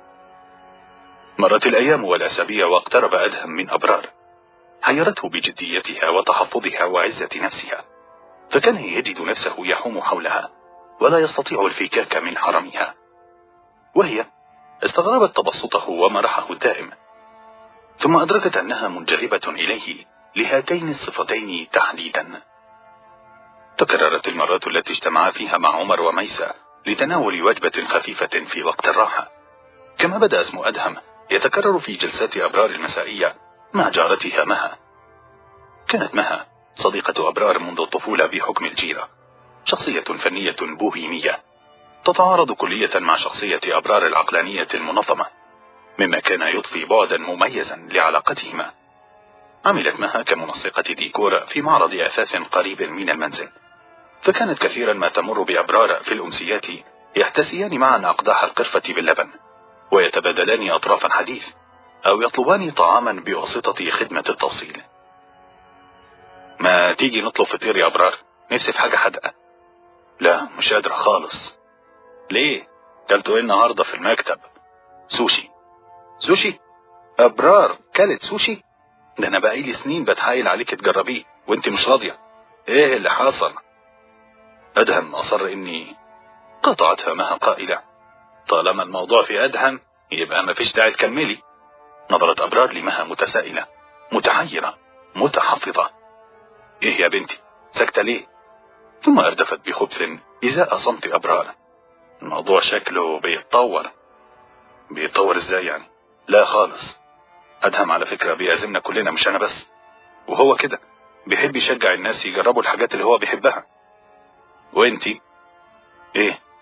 مرت الأيام والأسابيع واقترب أدهم من أبرار، حيرته بجديتها وتحفظها وعزة نفسها، فكان يجد نفسه يحوم حولها ولا يستطيع الفكاك من حرمها، وهي استغربت تبسطه ومرحه الدائم، ثم أدركت أنها منجذبة إليه لهاتين الصفتين تحديدا. تكررت المرات التي اجتمعا فيها مع عمر وميسى لتناول وجبة خفيفة في وقت الراحة، كما بدأ اسم أدهم يتكرر في جلسات أبرار المسائية مع جارتها مها. كانت مها صديقة أبرار منذ الطفولة بحكم الجيرة، شخصية فنية بوهيمية تتعارض كلية مع شخصية أبرار العقلانية المنظمة، مما كان يضفي بعدا مميزا لعلاقتهما. عملت مها كمنسقة ديكور في معرض أثاث قريب من المنزل، فكانت كثيرا ما تمر بأبرار في الأمسيات يحتسيان معا أقداح القرفة باللبن، ويتبادلان أطراف الحديث أو يطلبان طعاما بواسطة خدمة التوصيل. ما تيجي نطلب فطير يا أبرار، نفسي في حاجة حدقة. لا مش قادرة خالص. ليه؟ كلتوا ايه النهاردة في المكتب؟ سوشي. سوشي؟ أبرار كلت سوشي؟ ده أنا بقالي سنين بتحايل عليك تجربيه وانت مش راضية. ايه اللي حصل؟ أدهم أصر إني. قطعتها مها قائلة: طالما الموضوع في أدهم يبقى ما فيش داعي تكملي. نظرت أبرار لمها متسائلة متحيرة متحفظة. ايه يا بنتي سكتة ليه؟ ثم أردفت بخبث إزاء صمت أبرار: الموضوع شكله بيتطور. بيتطور ازاي يعني؟ لا خالص، أدهم على فكرة بيعزمنا كلنا مش أنا بس، وهو كده بيحب يشجع الناس يجربوا الحاجات اللي هو بيحبها. وانتي؟ ايه؟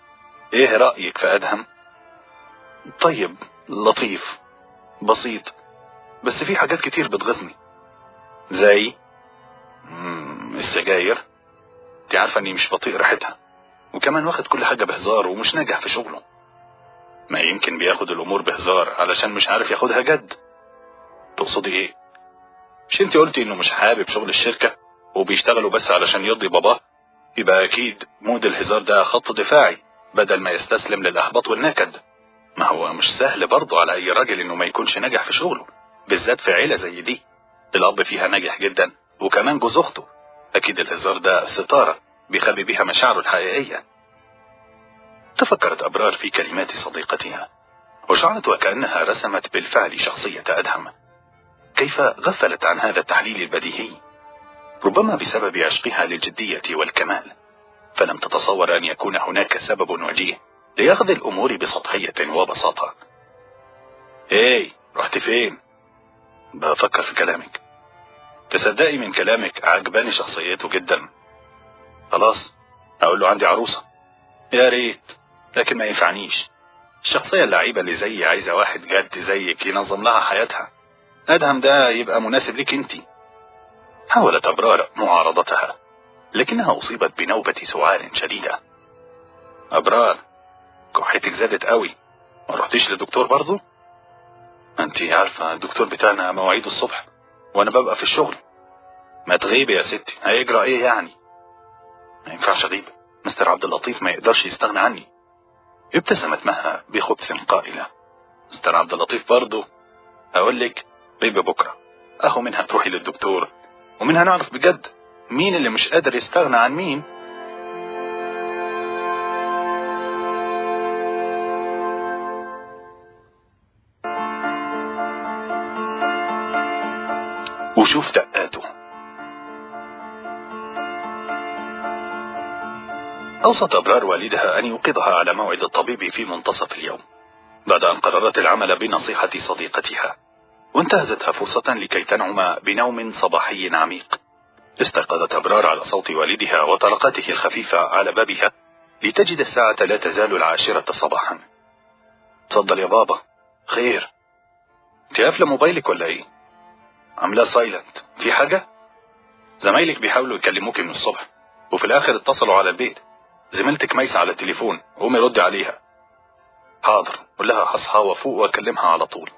ايه رأيك في أدهم؟ طيب، لطيف، بسيط، بس في حاجات كتير بتغيظني. زي السجاير. انت عارفة اني مش بطيق ريحتها، وكمان واخد كل حاجة بهزار ومش ناجح في شغله. ما يمكن بياخد الامور بهزار علشان مش عارف ياخدها جد. تقصدي ايه؟ مش انت قلتي انه مش حابب شغل الشركة وبيشتغلوا بس علشان يرضي باباه؟ يبقى اكيد مود الهزار ده خط دفاعي بدل ما يستسلم للاحباط والنكد. ما هو مش سهل برضه على اي راجل انه ما يكونش ناجح في شغله، بالذات في عيلة زي دي الاب فيها ناجح جدا وكمان جوز اخته. اكيد الهزار ده ستارة بيخبي بيها مشاعره الحقيقية. تفكرت أبرار في كلمات صديقتها وشعرت وكأنها رسمت بالفعل شخصية أدهم. كيف غفلت عن هذا التحليل البديهي؟ ربما بسبب عشقها للجدية والكمال، فلم تتصور أن يكون هناك سبب وجيه لأخذ الأمور بسطحية وبساطة. ايه رحت فين؟ بفكر في كلامك. تصدقي من كلامك عجباني شخصيته جدا. خلاص اقول له عندي عروسة. يا ريت، لكن ما ينفعنيش. الشخصية اللعيبة اللي زيي عايزة واحد جد زيك ينظم لها حياتها. أدهم ده يبقى مناسب لك انتي. حاولت أبرار معارضتها، لكنها أصيبت بنوبة سعال شديدة. أبرار، كحتك زادت قوي، ما رحتيش للدكتور برضو؟ انتي عارفة الدكتور بتاعنا مواعيده الصبح وانا ببقى في الشغل. ما تغيبي يا ستي، هيجرى ايه يعني؟ ما ينفعش اغيب، مستر عبد اللطيف ما يقدرش يستغنى عني. ابتسمت مها بخبث قائلة. مستر عبد اللطيف برضو؟ اقول لك غيبي بكرة، اهو منها تروحي للدكتور ومنها نعرف بجد مين اللي مش قادر يستغنى عن مين. وشوف دقاته. أوصت أبرار والدها أن يوقظها على موعد الطبيب في منتصف اليوم، بعد أن قررت العمل بنصيحة صديقتها، وانتهزتها فرصة لكي تنعم بنوم صباحي عميق. استيقظت أبرار على صوت والدها وطرقاته الخفيفة على بابها لتجد الساعة لا تزال العاشرة صباحا. تفضل يا بابا. خير؟ انت قافلة موبايلك ولا ايه؟ عاملاه سايلنت، في حاجة؟ زمايلك بيحاولوا يكلموك من الصبح وفي الآخر اتصلوا على البيت. زميلتك ميسة على التليفون، قومي ردي عليها. حاضر، قول لها هصحى وفوق واكلمها على طول.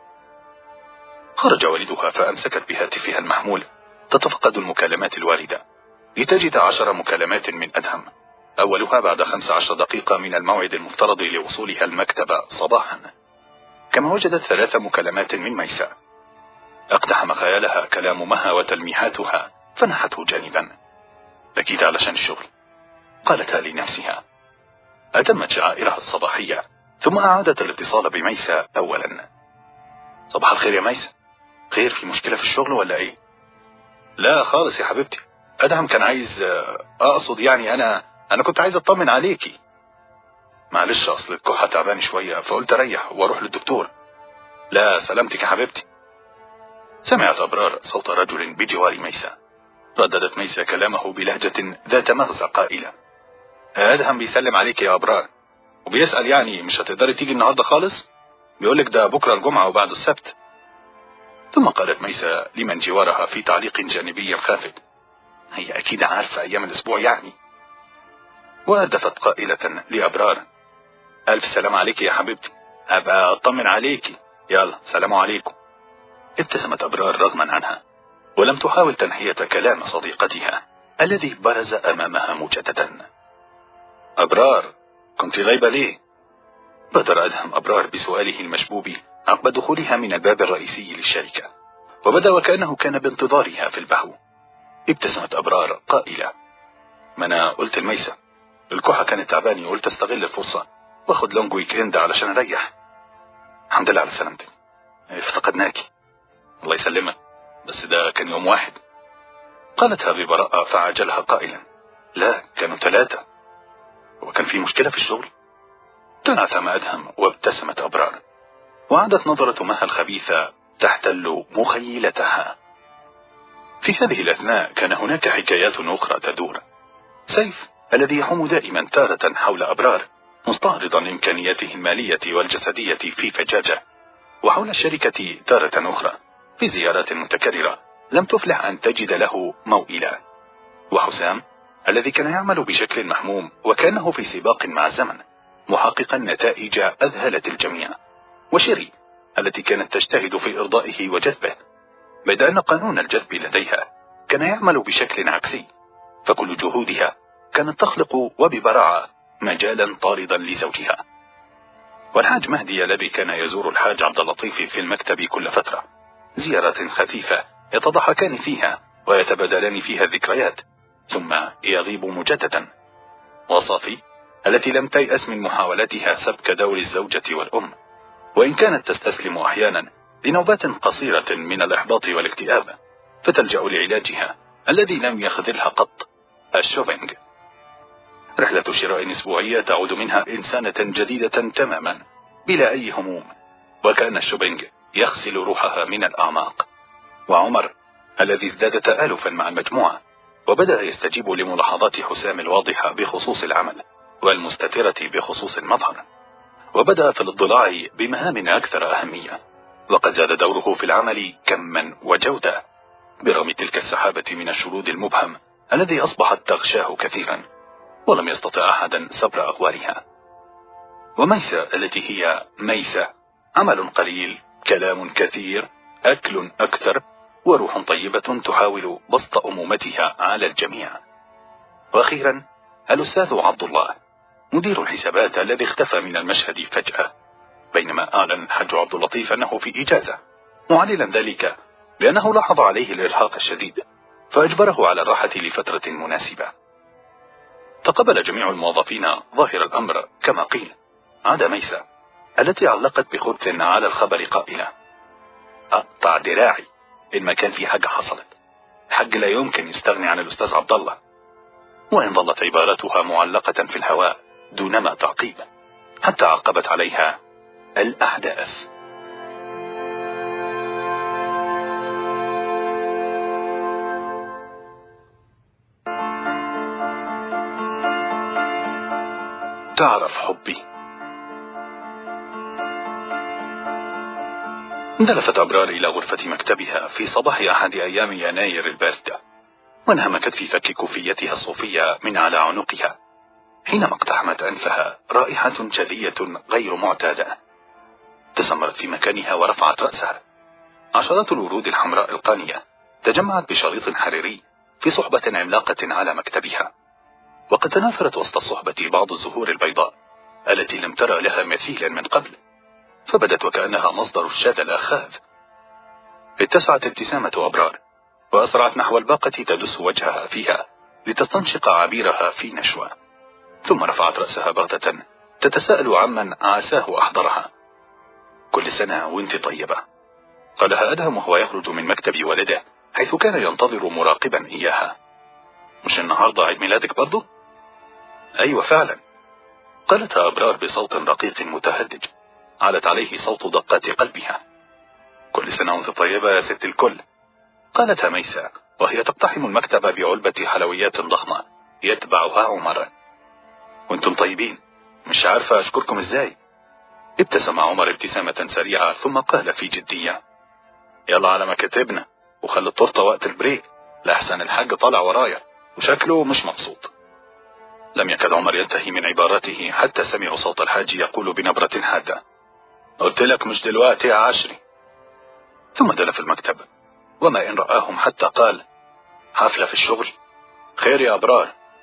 خرج والدها فأمسكت بهاتفها المحمول تتفقد المكالمات الواردة لتجد عشر مكالمات من أدهم، أولها بعد خمس عشر دقيقة من الموعد المفترض لوصولها المكتب صباحا، كما وجدت ثلاث مكالمات من ميسة. اقتحم خيالها كلام مها وتلميحاتها فنحته جانبا. أكيد علشان الشغل، قالتها لنفسها. أتمت شعائرها الصباحية ثم أعادت الاتصال بميسة أولا. صباح الخير يا ميسة، خير؟ في مشكلة في الشغل ولا ايه؟ لا خالص يا حبيبتي، أدهم كان عايز، أقصد يعني أنا أنا كنت عايز أطمن عليكي. معلش أصل الكحة تعباني شوية فقلت أريح وأروح للدكتور. لا سلامتك يا حبيبتي. سمعت أبرار صوت رجل بجوار ميسة. رددت ميسة كلامه بلهجة ذات مغزى قائلة. أدهم بيسلم عليك يا أبرار وبيسأل يعني مش هتقدري تيجي النهاردة خالص؟ بيقولك ده بكرة الجمعة وبعد السبت. ثم قالت ميسة لمن جوارها في تعليق جانبي خافت. هي أكيد عارفة أيام الأسبوع يعني. وأردفت قائلة لأبرار. ألف سلام عليك يا حبيبتي، أبقى أطمن عليكي، يلا سلام عليكم. ابتسمت أبرار رغما عنها ولم تحاول تنحية كلام صديقتها الذي برز أمامها مجددا. أبرار، كنت غايبة ليه؟ بدر أدهم أبرار بسؤاله المشبوب عقب دخولها من الباب الرئيسي للشركة، وبدا وكأنه كان بانتظارها في البحو. ابتسمت أبرار قائلة. ما أنا قلت الميسة الكحة كانت تعباني وقلت استغل الفرصة واخد لونج ويكند علشان اريح. الحمد لله على سلامتك، افتقدناكي. الله يسلمك، بس ده كان يوم واحد. قالتها ببراءة فعجلها قائلا. لا كانوا ثلاثة. وكان في مشكلة في الشغل؟ تنعثم أدهم وابتسمت أبرار، وعادت نظرة مها الخبيثة تحتل مخيلتها. في هذه الأثناء كان هناك حكايات أخرى تدور. سيف الذي يحوم دائما تارة حول أبرار مستعرضا إمكانياته المالية والجسدية في فجاجة، وحول الشركة تارة أخرى في زيارات متكررة لم تفلح أن تجد له موئلا. وحسام الذي كان يعمل بشكل محموم وكانه في سباق مع الزمن محققا نتائج أذهلت الجميع، وشيري التي كانت تجتهد في إرضائه وجذبه، بيد أن قانون الجذب لديها كان يعمل بشكل عكسي، فكل جهودها كانت تخلق وببراعة مجالا طاردا لزوجها. والحاج مهدي الذي كان يزور الحاج عبد اللطيف في المكتب كل فترة زيارات خفيفة يتضحكان فيها ويتبادلان فيها الذكريات ثم يغيب مجددا، وصافي التي لم تيأس من محاولتها سبك دور الزوجة والأم، وإن كانت تستسلم أحيانا لنوبات قصيرة من الإحباط والاكتئاب فتلجأ لعلاجها الذي لم يخذلها قط، الشوبينج، رحلة شراء أسبوعية تعود منها إنسانة جديدة تماما بلا أي هموم، وكان الشوبينج يغسل روحها من الأعماق. وعمر الذي ازداد تآلفا مع المجموعة وبدأ يستجيب لملاحظات حسام الواضحة بخصوص العمل والمستترة بخصوص المظهر، وبدأ في الاضطلاع بمهام أكثر أهمية، وقد زاد دوره في العمل كما وجودة برغم تلك السحابة من الشرود المبهم الذي أصبحت تغشاه كثيرا ولم يستطع أحدا صبر أغوارها. وميسة التي هي ميسة عمل قليل، كلام كثير، أكل أكثر، وروح طيبة تحاول بسط أمومتها على الجميع. وأخيرا الأستاذ عبد الله مدير الحسابات الذي اختفى من المشهد فجأة، بينما أعلن الحاج عبد اللطيف أنه في إجازة، معللا ذلك لأنه لاحظ عليه الإرهاق الشديد فأجبره على الراحة لفترة مناسبة. تقبل جميع الموظفين ظاهر الأمر كما قيل عدا ميسة التي علقت بخبث على الخبر قائلة: أقطع دراعي إن ما كان في حاجة حصلت، حق لا يمكن يستغني عن الأستاذ عبد الله. وإن ظلت عبارتها معلقة في الهواء دونما تعقيب حتى عقبت عليها الأحداث. تعرف حبي. اندلفت أبرار إلى غرفة مكتبها في صباح أحد أيام يناير الباردة، وانهمكت في فك كوفيتها الصوفية من على عنقها حينما اقتحمت أنفها رائحة جلية غير معتادة. تسمرت في مكانها ورفعت رأسها. عشرات الورود الحمراء القانية تجمعت بشريط حريري في صحبة عملاقة على مكتبها، وقد تناثرت وسط الصحبة بعض الزهور البيضاء التي لم ترى لها مثيلا من قبل، فبدت وكأنها مصدر الشذا الأخاذ. اتسعت ابتسامة أبرار وأسرعت نحو الباقة تدس وجهها فيها لتستنشق عبيرها في نشوة، ثم رفعت رأسها بغتة تتساءل عمن عاساه أحضرها. كل سنة وانت طيبة، قالها أدهم وهو يخرج من مكتب والده حيث كان ينتظر مراقبا إياها. مش النهاردة عيد ميلادك برضو؟ أيوة فعلا، قالتها أبرار بصوت رقيق متهدج علت عليه صوت دقات قلبها. كل سنة وانت طيبة يا ست الكل، قالتها ميسة وهي تقتحم المكتب بعلبة حلويات ضخمة يتبعها عمر. وانتم طيبين، مش عارفة أشكركم ازاي. ابتسم عمر ابتسامة سريعة ثم قال في جدية: يلا على مكاتبنا وخلي التورتة وقت البريك، لأحسن الحاج طالع ورايا وشكله مش مبسوط. لم يكد عمر ينتهي من عباراته حتى سمعوا صوت الحاج يقول بنبرة حادة: قلت لك مش دلوقتي يا عشري. ثم دل في المكتب وما إن رآهم حتى قال: حفلة في الشغل؟ خير يا أبرار.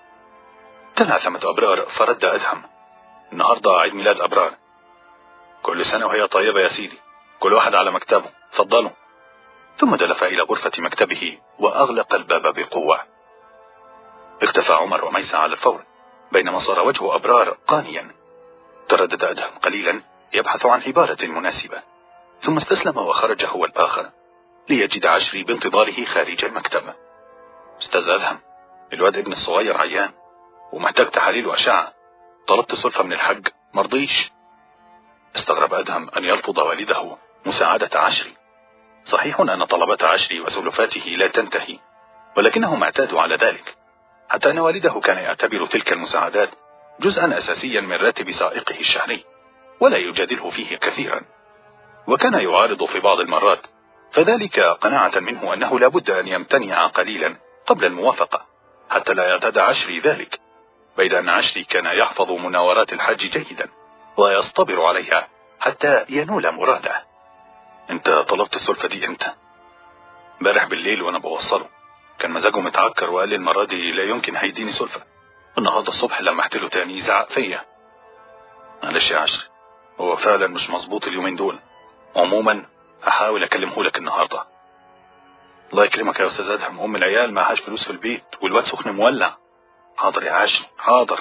تنعثمت أبرار فرد أدهم: النهاردة عيد ميلاد أبرار. كل سنة وهي طيبة يا سيدي، كل واحد على مكتبه، فضلوا. ثم دلف إلى غرفة مكتبه وأغلق الباب بقوة. اختفى عمر وميسة على الفور، بينما صار وجه أبرار قانيا. تردد أدهم قليلا يبحث عن عبارة مناسبة، ثم استسلم وخرج هو الآخر ليجد عشري بانتظاره خارج المكتب. أستاذ أدهم، الواد ابن الصغير عيان ومحتاج تحاليل وأشعة، طلبت سلفة من الحج مرضيش. استغرب أدهم أن يرفض والده مساعدة عشري. صحيح أن طلبات عشري وسلفاته لا تنتهي، ولكنهم اعتادوا على ذلك، حتى أن والده كان يعتبر تلك المساعدات جزءا أساسيا من راتب سائقه الشهري، ولا يجادله فيه كثيرا، وكان يعارض في بعض المرات، فذلك قناعة منه أنه لابد أن يمتنع قليلا قبل الموافقة حتى لا يعتاد عشري ذلك، بيد أن عشري كان يحفظ مناورات الحج جيدا ويصطبر عليها حتى ينول مراده. انت طلبت السلفة دي امتى؟ امبارح بالليل وانا بوصله، كان مزاجه متعكر وقال لي المرة دي لا يمكن هيديني سلفة. النهارده الصبح لما احتله تاني زعق فيا. معلش يا عشري، هو فعلا مش مظبوط اليومين دول. عموما هحاول اكلمه لك النهارده. الله يكرمك يا استاذ ادهم، ام العيال معهاش فلوس في البيت والواد سخن مولع. حاضر يا عشري حاضر.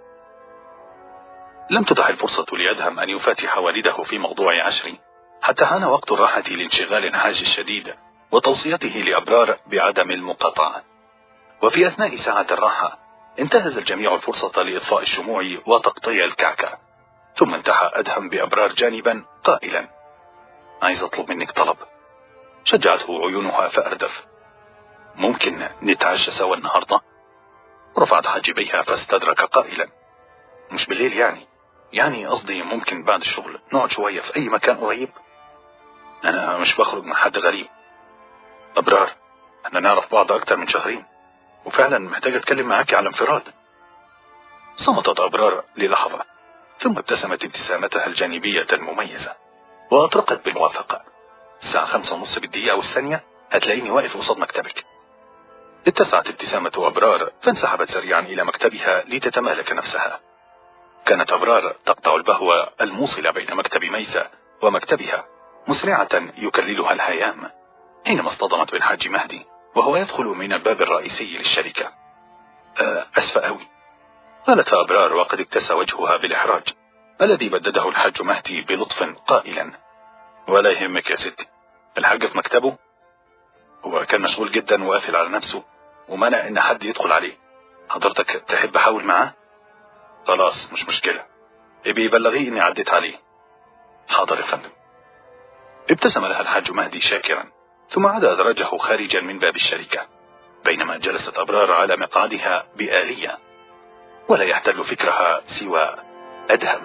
لم تتح الفرصة لأدهم أن يفاتح والده في موضوع عشري حتى حان وقت الراحة لانشغال الحاج الشديد وتوصيته لأبرار بعدم المقاطعة. وفي أثناء ساعة الراحة انتهز الجميع الفرصة لإطفاء الشموع وتقطيع الكعكة، ثم انتهى أدهم بأبرار جانبا قائلا: عايز أطلب منك طلب. شجعته عيونها فأردف: ممكن نتعشى سوا النهاردة؟ رفعت حاجبيها فاستدرك قائلا: مش بالليل يعني يعني قصدي ممكن بعد الشغل نقعد شوية في أي مكان قريب. أنا مش بخرج مع حد غريب. أبرار، أنا نعرف بعض أكتر من شهرين وفعلا محتاج أتكلم معاكي على انفراد. صمتت أبرار للحظة ثم ابتسمت ابتسامتها الجانبية المميزة وأطرقت بالموافقة. الساعة خمسة ونص بالدقيقة والثانية هتلاقيني واقف قصاد مكتبك. اتسعت ابتسامة أبرار فانسحبت سريعا إلى مكتبها لتتمالك نفسها. كانت أبرار تقطع البهوة الموصلة بين مكتب ميسة ومكتبها مسرعة يكللها الهيام حينما اصطدمت بالحاج مهدي وهو يدخل من الباب الرئيسي للشركة. أسفة أوي، قالت أبرار وقد ابتسى وجهها بالإحراج الذي بدده الحاج مهدي بلطف قائلا: ولا يهمك يا ستي، الحاج في مكتبه. هو كان مشغول جدا وقافل على نفسه ومنع ان حد يدخل عليه. حضرتك تحب احاول معاه؟ خلاص مش مشكلة، ابي بلغيه اني عديت عليه. حاضر يا فندم. ابتسم لها الحاج مهدي شاكرا ثم عاد أدرجه خارجا من باب الشركة، بينما جلست أبرار على مقعدها بآلية ولا يحتل فكرها سوى أدهم.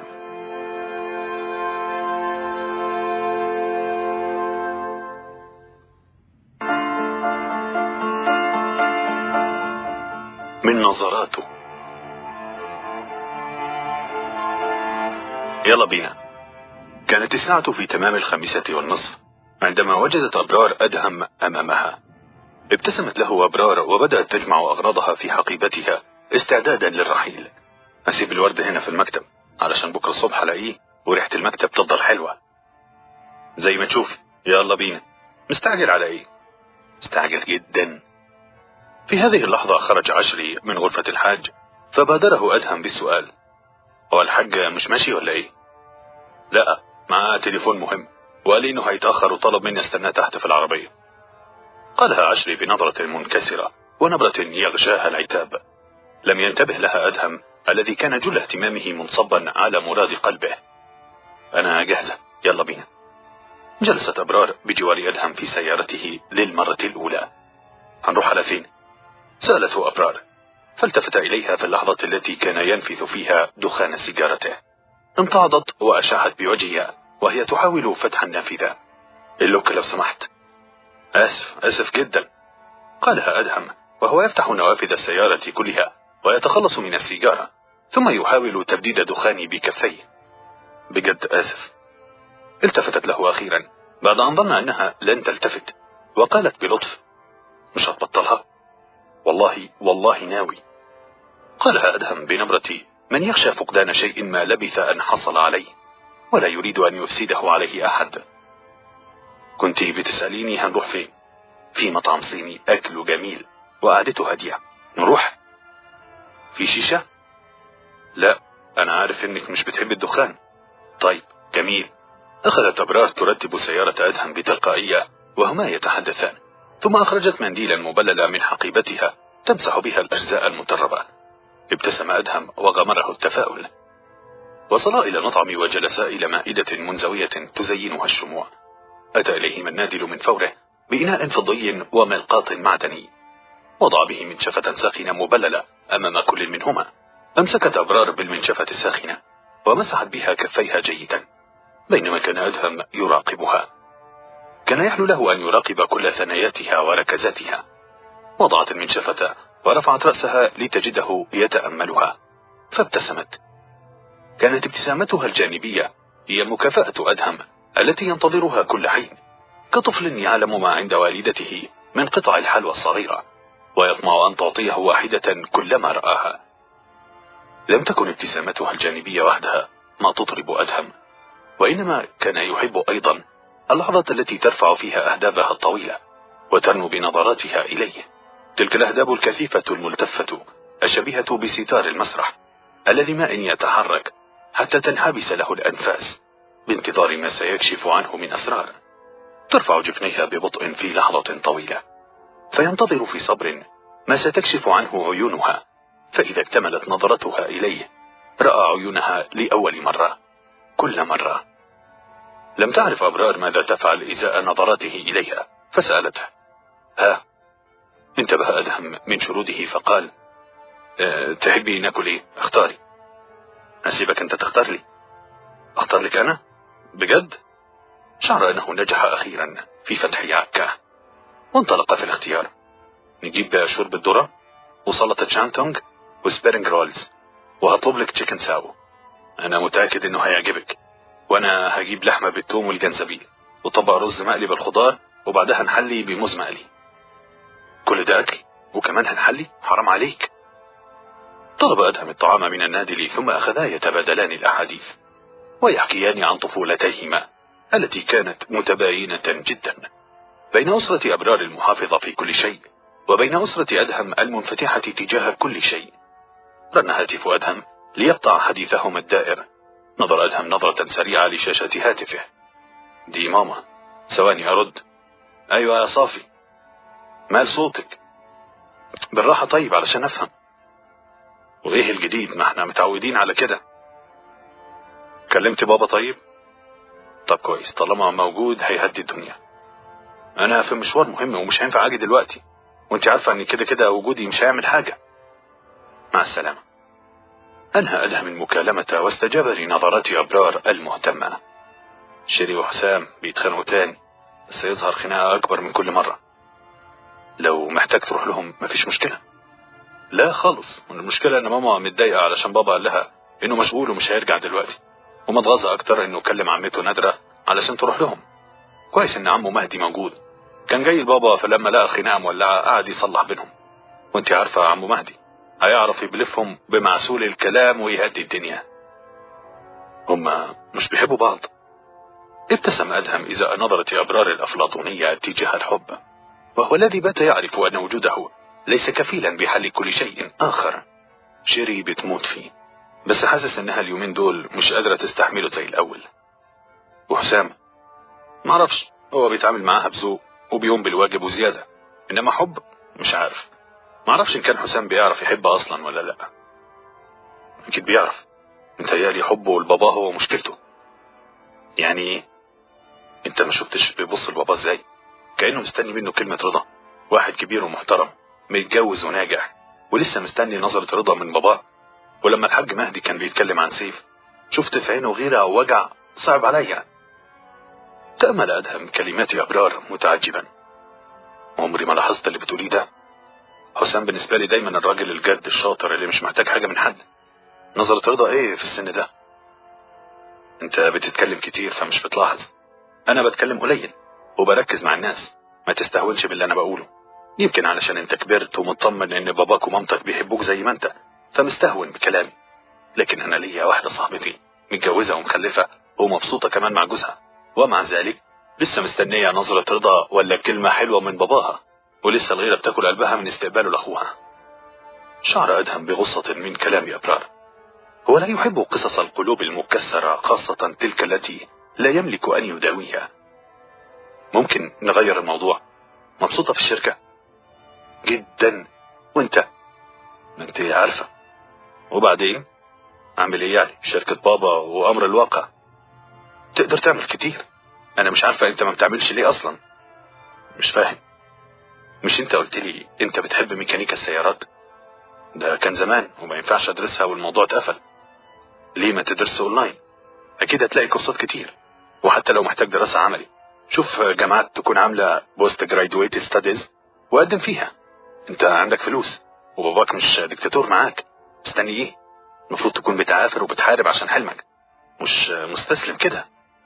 من نظراته. يلا بينا. كانت الساعة في تمام الخامسة والنصف عندما وجدت أبرار أدهم أمامها. ابتسمت له أبرار وبدأت تجمع أغراضها في حقيبتها استعدادا للرحيل. أسيب الورد هنا في المكتب علشان بكرة الصبح ألاقيه وريحة المكتب تفضل حلوة. زي ما تشوف. يلا بينا. مستعجل على ايه؟ مستعجل جدا. في هذه اللحظة خرج عشري من غرفة الحاج فبادره أدهم بالسؤال: هو الحاج مش ماشي ولا ايه؟ لا، معاه تليفون مهم وقال لي انه هيتأخر وطلب مني استناه تحت في العربية. قالها عشري بنظرة منكسرة ونبرة يغشاها العتاب. لم ينتبه لها أدهم الذي كان جل اهتمامه منصبا على مراد قلبه. أنا جاهزة، يلا بينا. جلست أبرار بجوار أدهم في سيارته للمرة الأولى. هنروح على فين؟ سألته أبرار، فالتفت إليها في اللحظة التي كان ينفث فيها دخان سيجارته. انتعضت وأشاحت بوجهها وهي تحاول فتح النافذة. اللوك لو سمحت. آسف آسف جدا، قالها أدهم وهو يفتح نوافذ السيارة كلها ويتخلص من السيجارة ثم يحاول تبديد دخان بكفيه. بجد آسف. التفتت له أخيرا بعد أن ظن أنها لن تلتفت وقالت بلطف: مش هتبطلها؟ والله والله ناوي. قالها أدهم بنبرة من يخشى فقدان شيء ما لبث أن حصل عليه ولا يريد أن يفسده عليه أحد. كنت بتسأليني هنروح فين؟ في مطعم صيني أكل جميل وقعدته هادية. نروح؟ في شيشة؟ لا، أنا عارف إنك مش بتحب الدخان. طيب جميل. أخذت أبرار ترتب سيارة أدهم بتلقائية وهما يتحدثان، ثم أخرجت منديلا مبللا من حقيبتها تمسح بها الأجزاء المتربة. ابتسم أدهم وغمره التفاؤل. وصلا إلى المطعم وجلسا إلى مائدة منزوية تزينها الشموع. أتى إليهما النادل من فوره بإناء فضي وملقاط معدني، وضع به منشفة ساخنة مبللة أمام كل منهما أمسكت أبرار بالمنشفة الساخنة ومسحت بها كفيها جيدا، بينما كان أدهم يراقبها. كان يحلو له أن يراقب كل ثناياتها وركزاتها. وضعت المنشفة ورفعت رأسها لتجده يتأملها، فابتسمت. كانت ابتسامتها الجانبية هي مكافأة أدهم التي ينتظرها كل حين، كطفل يعلم ما عند والدته من قطع الحلوى الصغيرة ويطمع أن تعطيه واحدة كلما رآها. لم تكن ابتسامتها الجانبية وحدها ما تطرب أدهم، وإنما كان يحب أيضا اللحظة التي ترفع فيها أهدابها الطويلة وترنو بنظراتها إليه، تلك الأهداب الكثيفة الملتفة الشبيهة بستار المسرح الذي ما إن يتحرك حتى تنحبس له الأنفاس بانتظار ما سيكشف عنه من أسرار. ترفع جفنيها ببطء في لحظة طويلة، فينتظر في صبر ما ستكشف عنه عيونها، فإذا اكتملت نظرتها إليه رأى عيونها لأول مرة. كل مرة لم تعرف أبرار ماذا تفعل إزاء نظراته إليها، فسألته: ها؟ انتبه أدهم من شروده فقال: أه تحبي ناكل إيه؟ اختاري. أسيبك أنت تختار لي؟ أختار لك أنا؟ بجد؟ شعر أنه نجح أخيرا في فتح عكاه، وانطلق في الاختيار. نجيب شوربة الذرة وسلطة شانتونج وسبيرنج رولز، وهطلب لك تشيكن ساو. أنا متأكد إنه هيعجبك. وأنا هجيب لحمة بالثوم والجنزبيل وطبق رز مقلي بالخضار، وبعدها نحلي بموز مقلي. كل ده أكل وكمان هنحلي؟ حرام عليك. طلب أدهم الطعام من النادل، ثم أخذا يتبادلان الأحاديث ويحكيان عن طفولتيهما التي كانت متباينة جدا، بين أسرة أبرار المحافظة في كل شيء وبين أسرة أدهم المنفتحة تجاه كل شيء. رن هاتف أدهم ليقطع حديثهما الدائر. نظر أدهم نظرة سريعة لشاشة هاتفه. دي ماما. ثواني أرد. أيوة يا صافي. مال صوتك؟ بالراحة طيب علشان أفهم. وإيه الجديد؟ ما احنا متعودين على كده. كلمت بابا طيب؟ طب كويس، طالما موجود هيهدي الدنيا. أنا في مشوار مهم ومش هينفع أجي دلوقتي، وانت عارفة أن كده كده وجودي مش هيعمل حاجة. مع السلامة. أنهى أدهم المكالمة واستجاب لنظرات أبرار المهتمة. شيري وحسام بيتخانقوا تاني، بس يظهر خناقة أكبر من كل مرة. لو محتاج تروح لهم مفيش مشكلة. لا خالص، المشكلة أن ماما متضايقة علشان بابا قال لها إنه مشغول ومش هيرجع دلوقتي، ومتغاظة أكتر إنه كلم عمته نادرة علشان تروح لهم. كويس إن عمه مهدي موجود، كان جاي البابا، فلما لقى الخناقة مولعة قعد يصلح بينهم. وانت عارفة عمه مهدي هيعرف يبلفهم بمعسول الكلام ويهدي الدنيا. هما مش بيحبوا بعض. ابتسم أدهم إذا نظرت أبرار الأفلاطونية تجاه الحب، وهو الذي بات يعرف أن وجوده ليس كفيلا بحل كل شيء آخر. شيري بتموت فيه، بس حاسس إنها اليومين دول مش قادرة تستحمله زي الأول. وحسام معرفش، هو بيتعامل معاها بذوق وبيقوم بالواجب وزيادة، إنما حب مش عارف. معرفش إن كان حسام بيعرف يحب أصلا ولا لأ. أكيد بيعرف، متهيألي حبه لباباه هو مشكلته. يعني إيه؟ أنت ما شفتش بيبص لباباه إزاي؟ كأنه مستني منه كلمة رضا. واحد كبير ومحترم متجوز وناجح ولسه مستني نظرة رضا من باباه. ولما الحاج مهدي كان بيتكلم عن سيف شفت في عينه غيرة أو وجع صعب عليا. تأمل أدهم كلمات أبرار متعجبا. عمري ما لاحظت اللي بتقوليه ده. حسام بالنسبة لي دايما الراجل الجاد الشاطر اللي مش محتاج حاجة من حد. نظرة رضا ايه في السن ده؟ انت بتتكلم كتير فمش بتلاحظ. انا بتكلم قليل وبركز مع الناس، ما تستهونش باللي انا بقوله. يمكن علشان انت كبرت ومطمن ان باباك ومامتك بيحبوك زي ما انت فمستهون بكلامي، لكن انا ليا واحدة صاحبتي متجوزة ومخلفة ومبسوطة كمان مع جوزها، ومع ذلك لسه مستنية نظرة رضا ولا كلمة حلوة من باباها، ولسه الغيرة بتاكل قلبها من استقباله لأخوها. شعر أدهم بغصة من كلام أبرار. هو لا يحب قصص القلوب المكسرة، خاصة تلك التي لا يملك أن يداويها. ممكن نغير الموضوع؟ مبسوطة في الشركة؟ جدا. وانت؟ ما انت عارفة. وبعدين اعمل ايه يعني؟ شركة بابا وامر الواقع. تقدر تعمل كتير. انا مش عارفة انت ما بتعملش ليه اصلا. مش فاهم. مش انت قلت لي انت بتحب ميكانيكا السيارات؟ ده كان زمان وما ينفعش أدرسها والموضوع اتقفل. ليه ما تدرسه أونلاين؟ أكيد هتلاقي كورسات كتير، وحتى لو محتاج دراسة عملي شوف جامعات تكون عاملة بوست جرايدويت ستاديز وقدم فيها. انت عندك فلوس وباباك مش دكتاتور معاك، مستني ايه؟ المفروض تكون بتعافر وبتحارب عشان حلمك، مش مستسلم كده.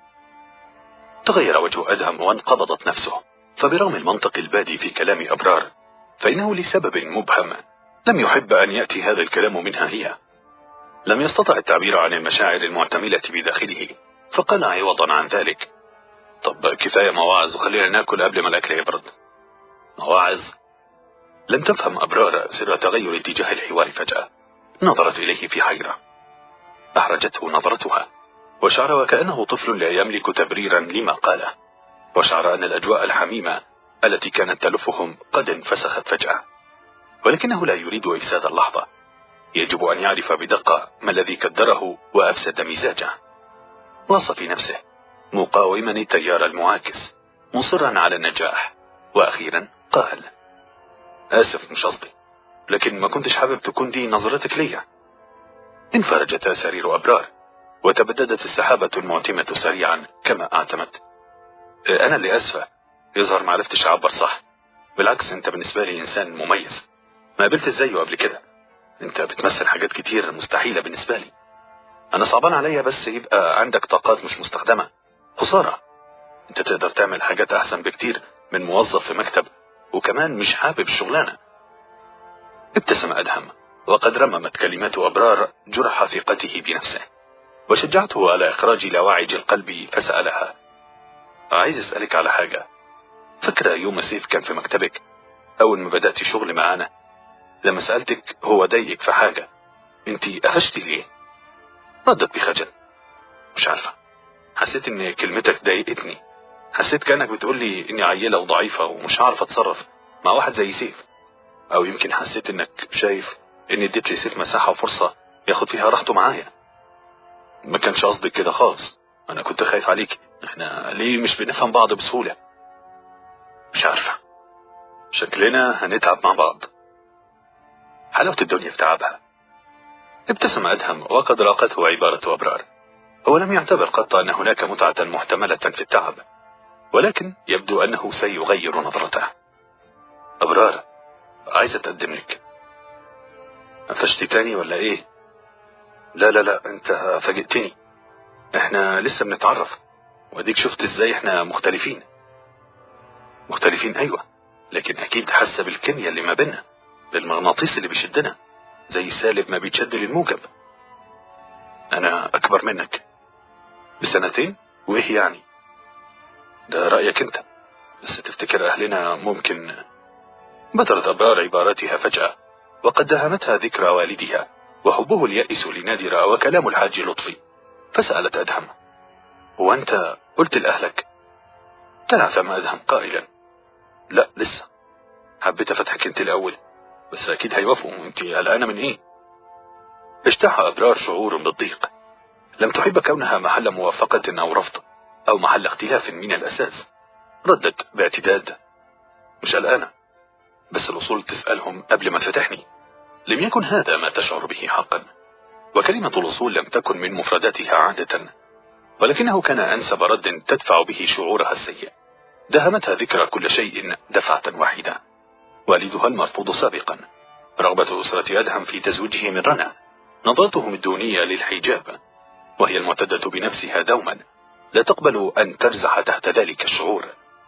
تغير وجه أدهم وانقبضت نفسه، فبرغم المنطق البادي في كلام أبرار فإنه لسبب مبهم لم يحب أن يأتي هذا الكلام منها هي. لم يستطع التعبير عن المشاعر المعتملة بداخله، فقال عوضا عن ذلك: طب كفاية مواعظ وخلينا ناكل قبل ما الأكل يبرد. مواعظ؟ لم تفهم أبرار سر تغير اتجاه الحوار فجأة. نظرت إليه في حيرة، أحرجته نظرتها، وشعر وكأنه طفل لا يملك تبريرا لما قاله، وشعر أن الأجواء الحميمة التي كانت تلفهم قد انفسخت فجأة. ولكنه لا يريد إفساد اللحظة، يجب أن يعرف بدقة ما الذي كدره وأفسد مزاجه. واص في نفسه مقاوما التيار المعاكس، مصرا على النجاح، وأخيرا قال: آسف مش قصدي، لكن ما كنتش حابب تكون دي نظرتك ليا. انفرجت أسارير أبرار، وتبددت السحابة المعتمة سريعا كما اعتمت. أنا اللي أسفة، يظهر ما عرفتش أعبر صح. بالعكس أنت بالنسبة لي إنسان مميز، ما قابلت زيه قبل كده. أنت بتمثل حاجات كتير مستحيلة بالنسبة لي. أنا صعبان عليا بس يبقى عندك طاقات مش مستخدمة. خسارة، أنت تقدر تعمل حاجات أحسن بكتير من موظف في مكتب، وكمان مش حابب الشغلانة. ابتسم أدهم، وقد رممت كلمات أبرار جرح ثقته بنفسه، وشجعته على إخراج لواعج القلب فسألها: عايز أسألك على حاجة. فكرة يوم سيف كان في مكتبك أول ما بدأت شغل معانا، لما سألتك هو ضايقك في حاجة انتي قفشتي ليه؟ ردت بخجل: مش عارفة، حسيت ان كلمتك ضايقتني. حسيت كأنك بتقولي اني عيلة وضعيفة ومش عارف اتصرف مع واحد زي سيف، او يمكن حسيت انك شايف اني اديت لي سيف مساحة وفرصة ياخد فيها راحته معايا. ما كانش قصدي كده خالص، انا كنت خايف عليك. احنا ليه مش بنفهم بعض بسهولة؟ مش عارفة، شكلنا هنتعب مع بعض. حلاوة الدنيا في تعبها. ابتسم أدهم، وقد راقته عبارة أبرار. هو لم يعتبر قط أن هناك متعة محتملة في التعب، ولكن يبدو أنه سيغير نظرته. أبرار، عايز أتقدم لك. قفشتي تاني ولا إيه؟ لا لا لا، أنت فاجئتني. إحنا لسه بنتعرف، وأديك شفت إزاي إحنا مختلفين. مختلفين أيوة، لكن أكيد حاسة بالكيمياء اللي ما بيننا، بالمغناطيس اللي بيشدنا زي السالب ما بيتشد للموجب. أنا أكبر منك بسنتين، وإيه يعني؟ ده رأيك أنت، بس تفتكر أهلنا ممكن؟ بدرت أبرار عباراتها فجأة، وقد دهمتها ذكرى والدها وحبه اليائس لنادرة وكلام الحاج لطفي. فسألت أدهم: هو أنت قلت لأهلك؟ تنعثم أدهم قائلا: لا لسه، حبيت أفتحك أنت الأول، بس أكيد هيوافقوا. أنت قلقانة من إيه؟ اجتاح أبرار شعور بالضيق. لم تحب كونها محل موافقة أو رفض، أو محل اختلاف من الأساس. ردت باعتداد: مش قلقانة، بس الأصول تسألهم قبل ما تفتحني. لم يكن هذا ما تشعر به حقا، وكلمة الأصول لم تكن من مفرداتها عادة، ولكنه كان أنسب رد تدفع به شعورها السيء. دهمتها ذكرى كل شيء دفعة واحدة: والدها المرفوض سابقا، رغبة أسرة أدهم في تزويجه من رنا، نظرتهم الدونية للحجاب، وهي المعتدة بنفسها دوما لا تقبل أن ترزح تحت ذلك الشعور.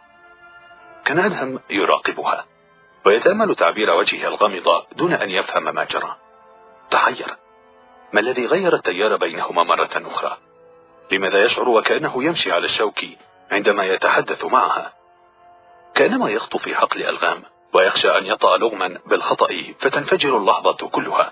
كان أدهم يراقبها ويتأمل تعبير وجهها الغامض دون أن يفهم ما جرى. تحير، ما الذي غير التيار بينهما مرة أخرى؟ لماذا يشعر وكأنه يمشي على الشوك عندما يتحدث معها؟ كأنما يخطو في حقل ألغام، ويخشى أن يطأ لغما بالخطأ فتنفجر اللحظة كلها.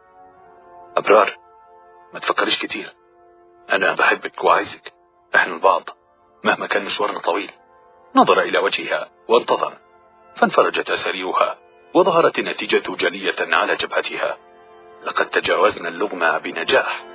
أبرار، ما تفكريش كتير، أنا بحبك وعايزك، إحنا البعض مهما كان مشوارنا طويل. نظر إلى وجهها وانتظر، فانفرجت أساريرها وظهرت النتيجة جلية على جبهتها. لقد تجاوزنا اللغم بنجاح.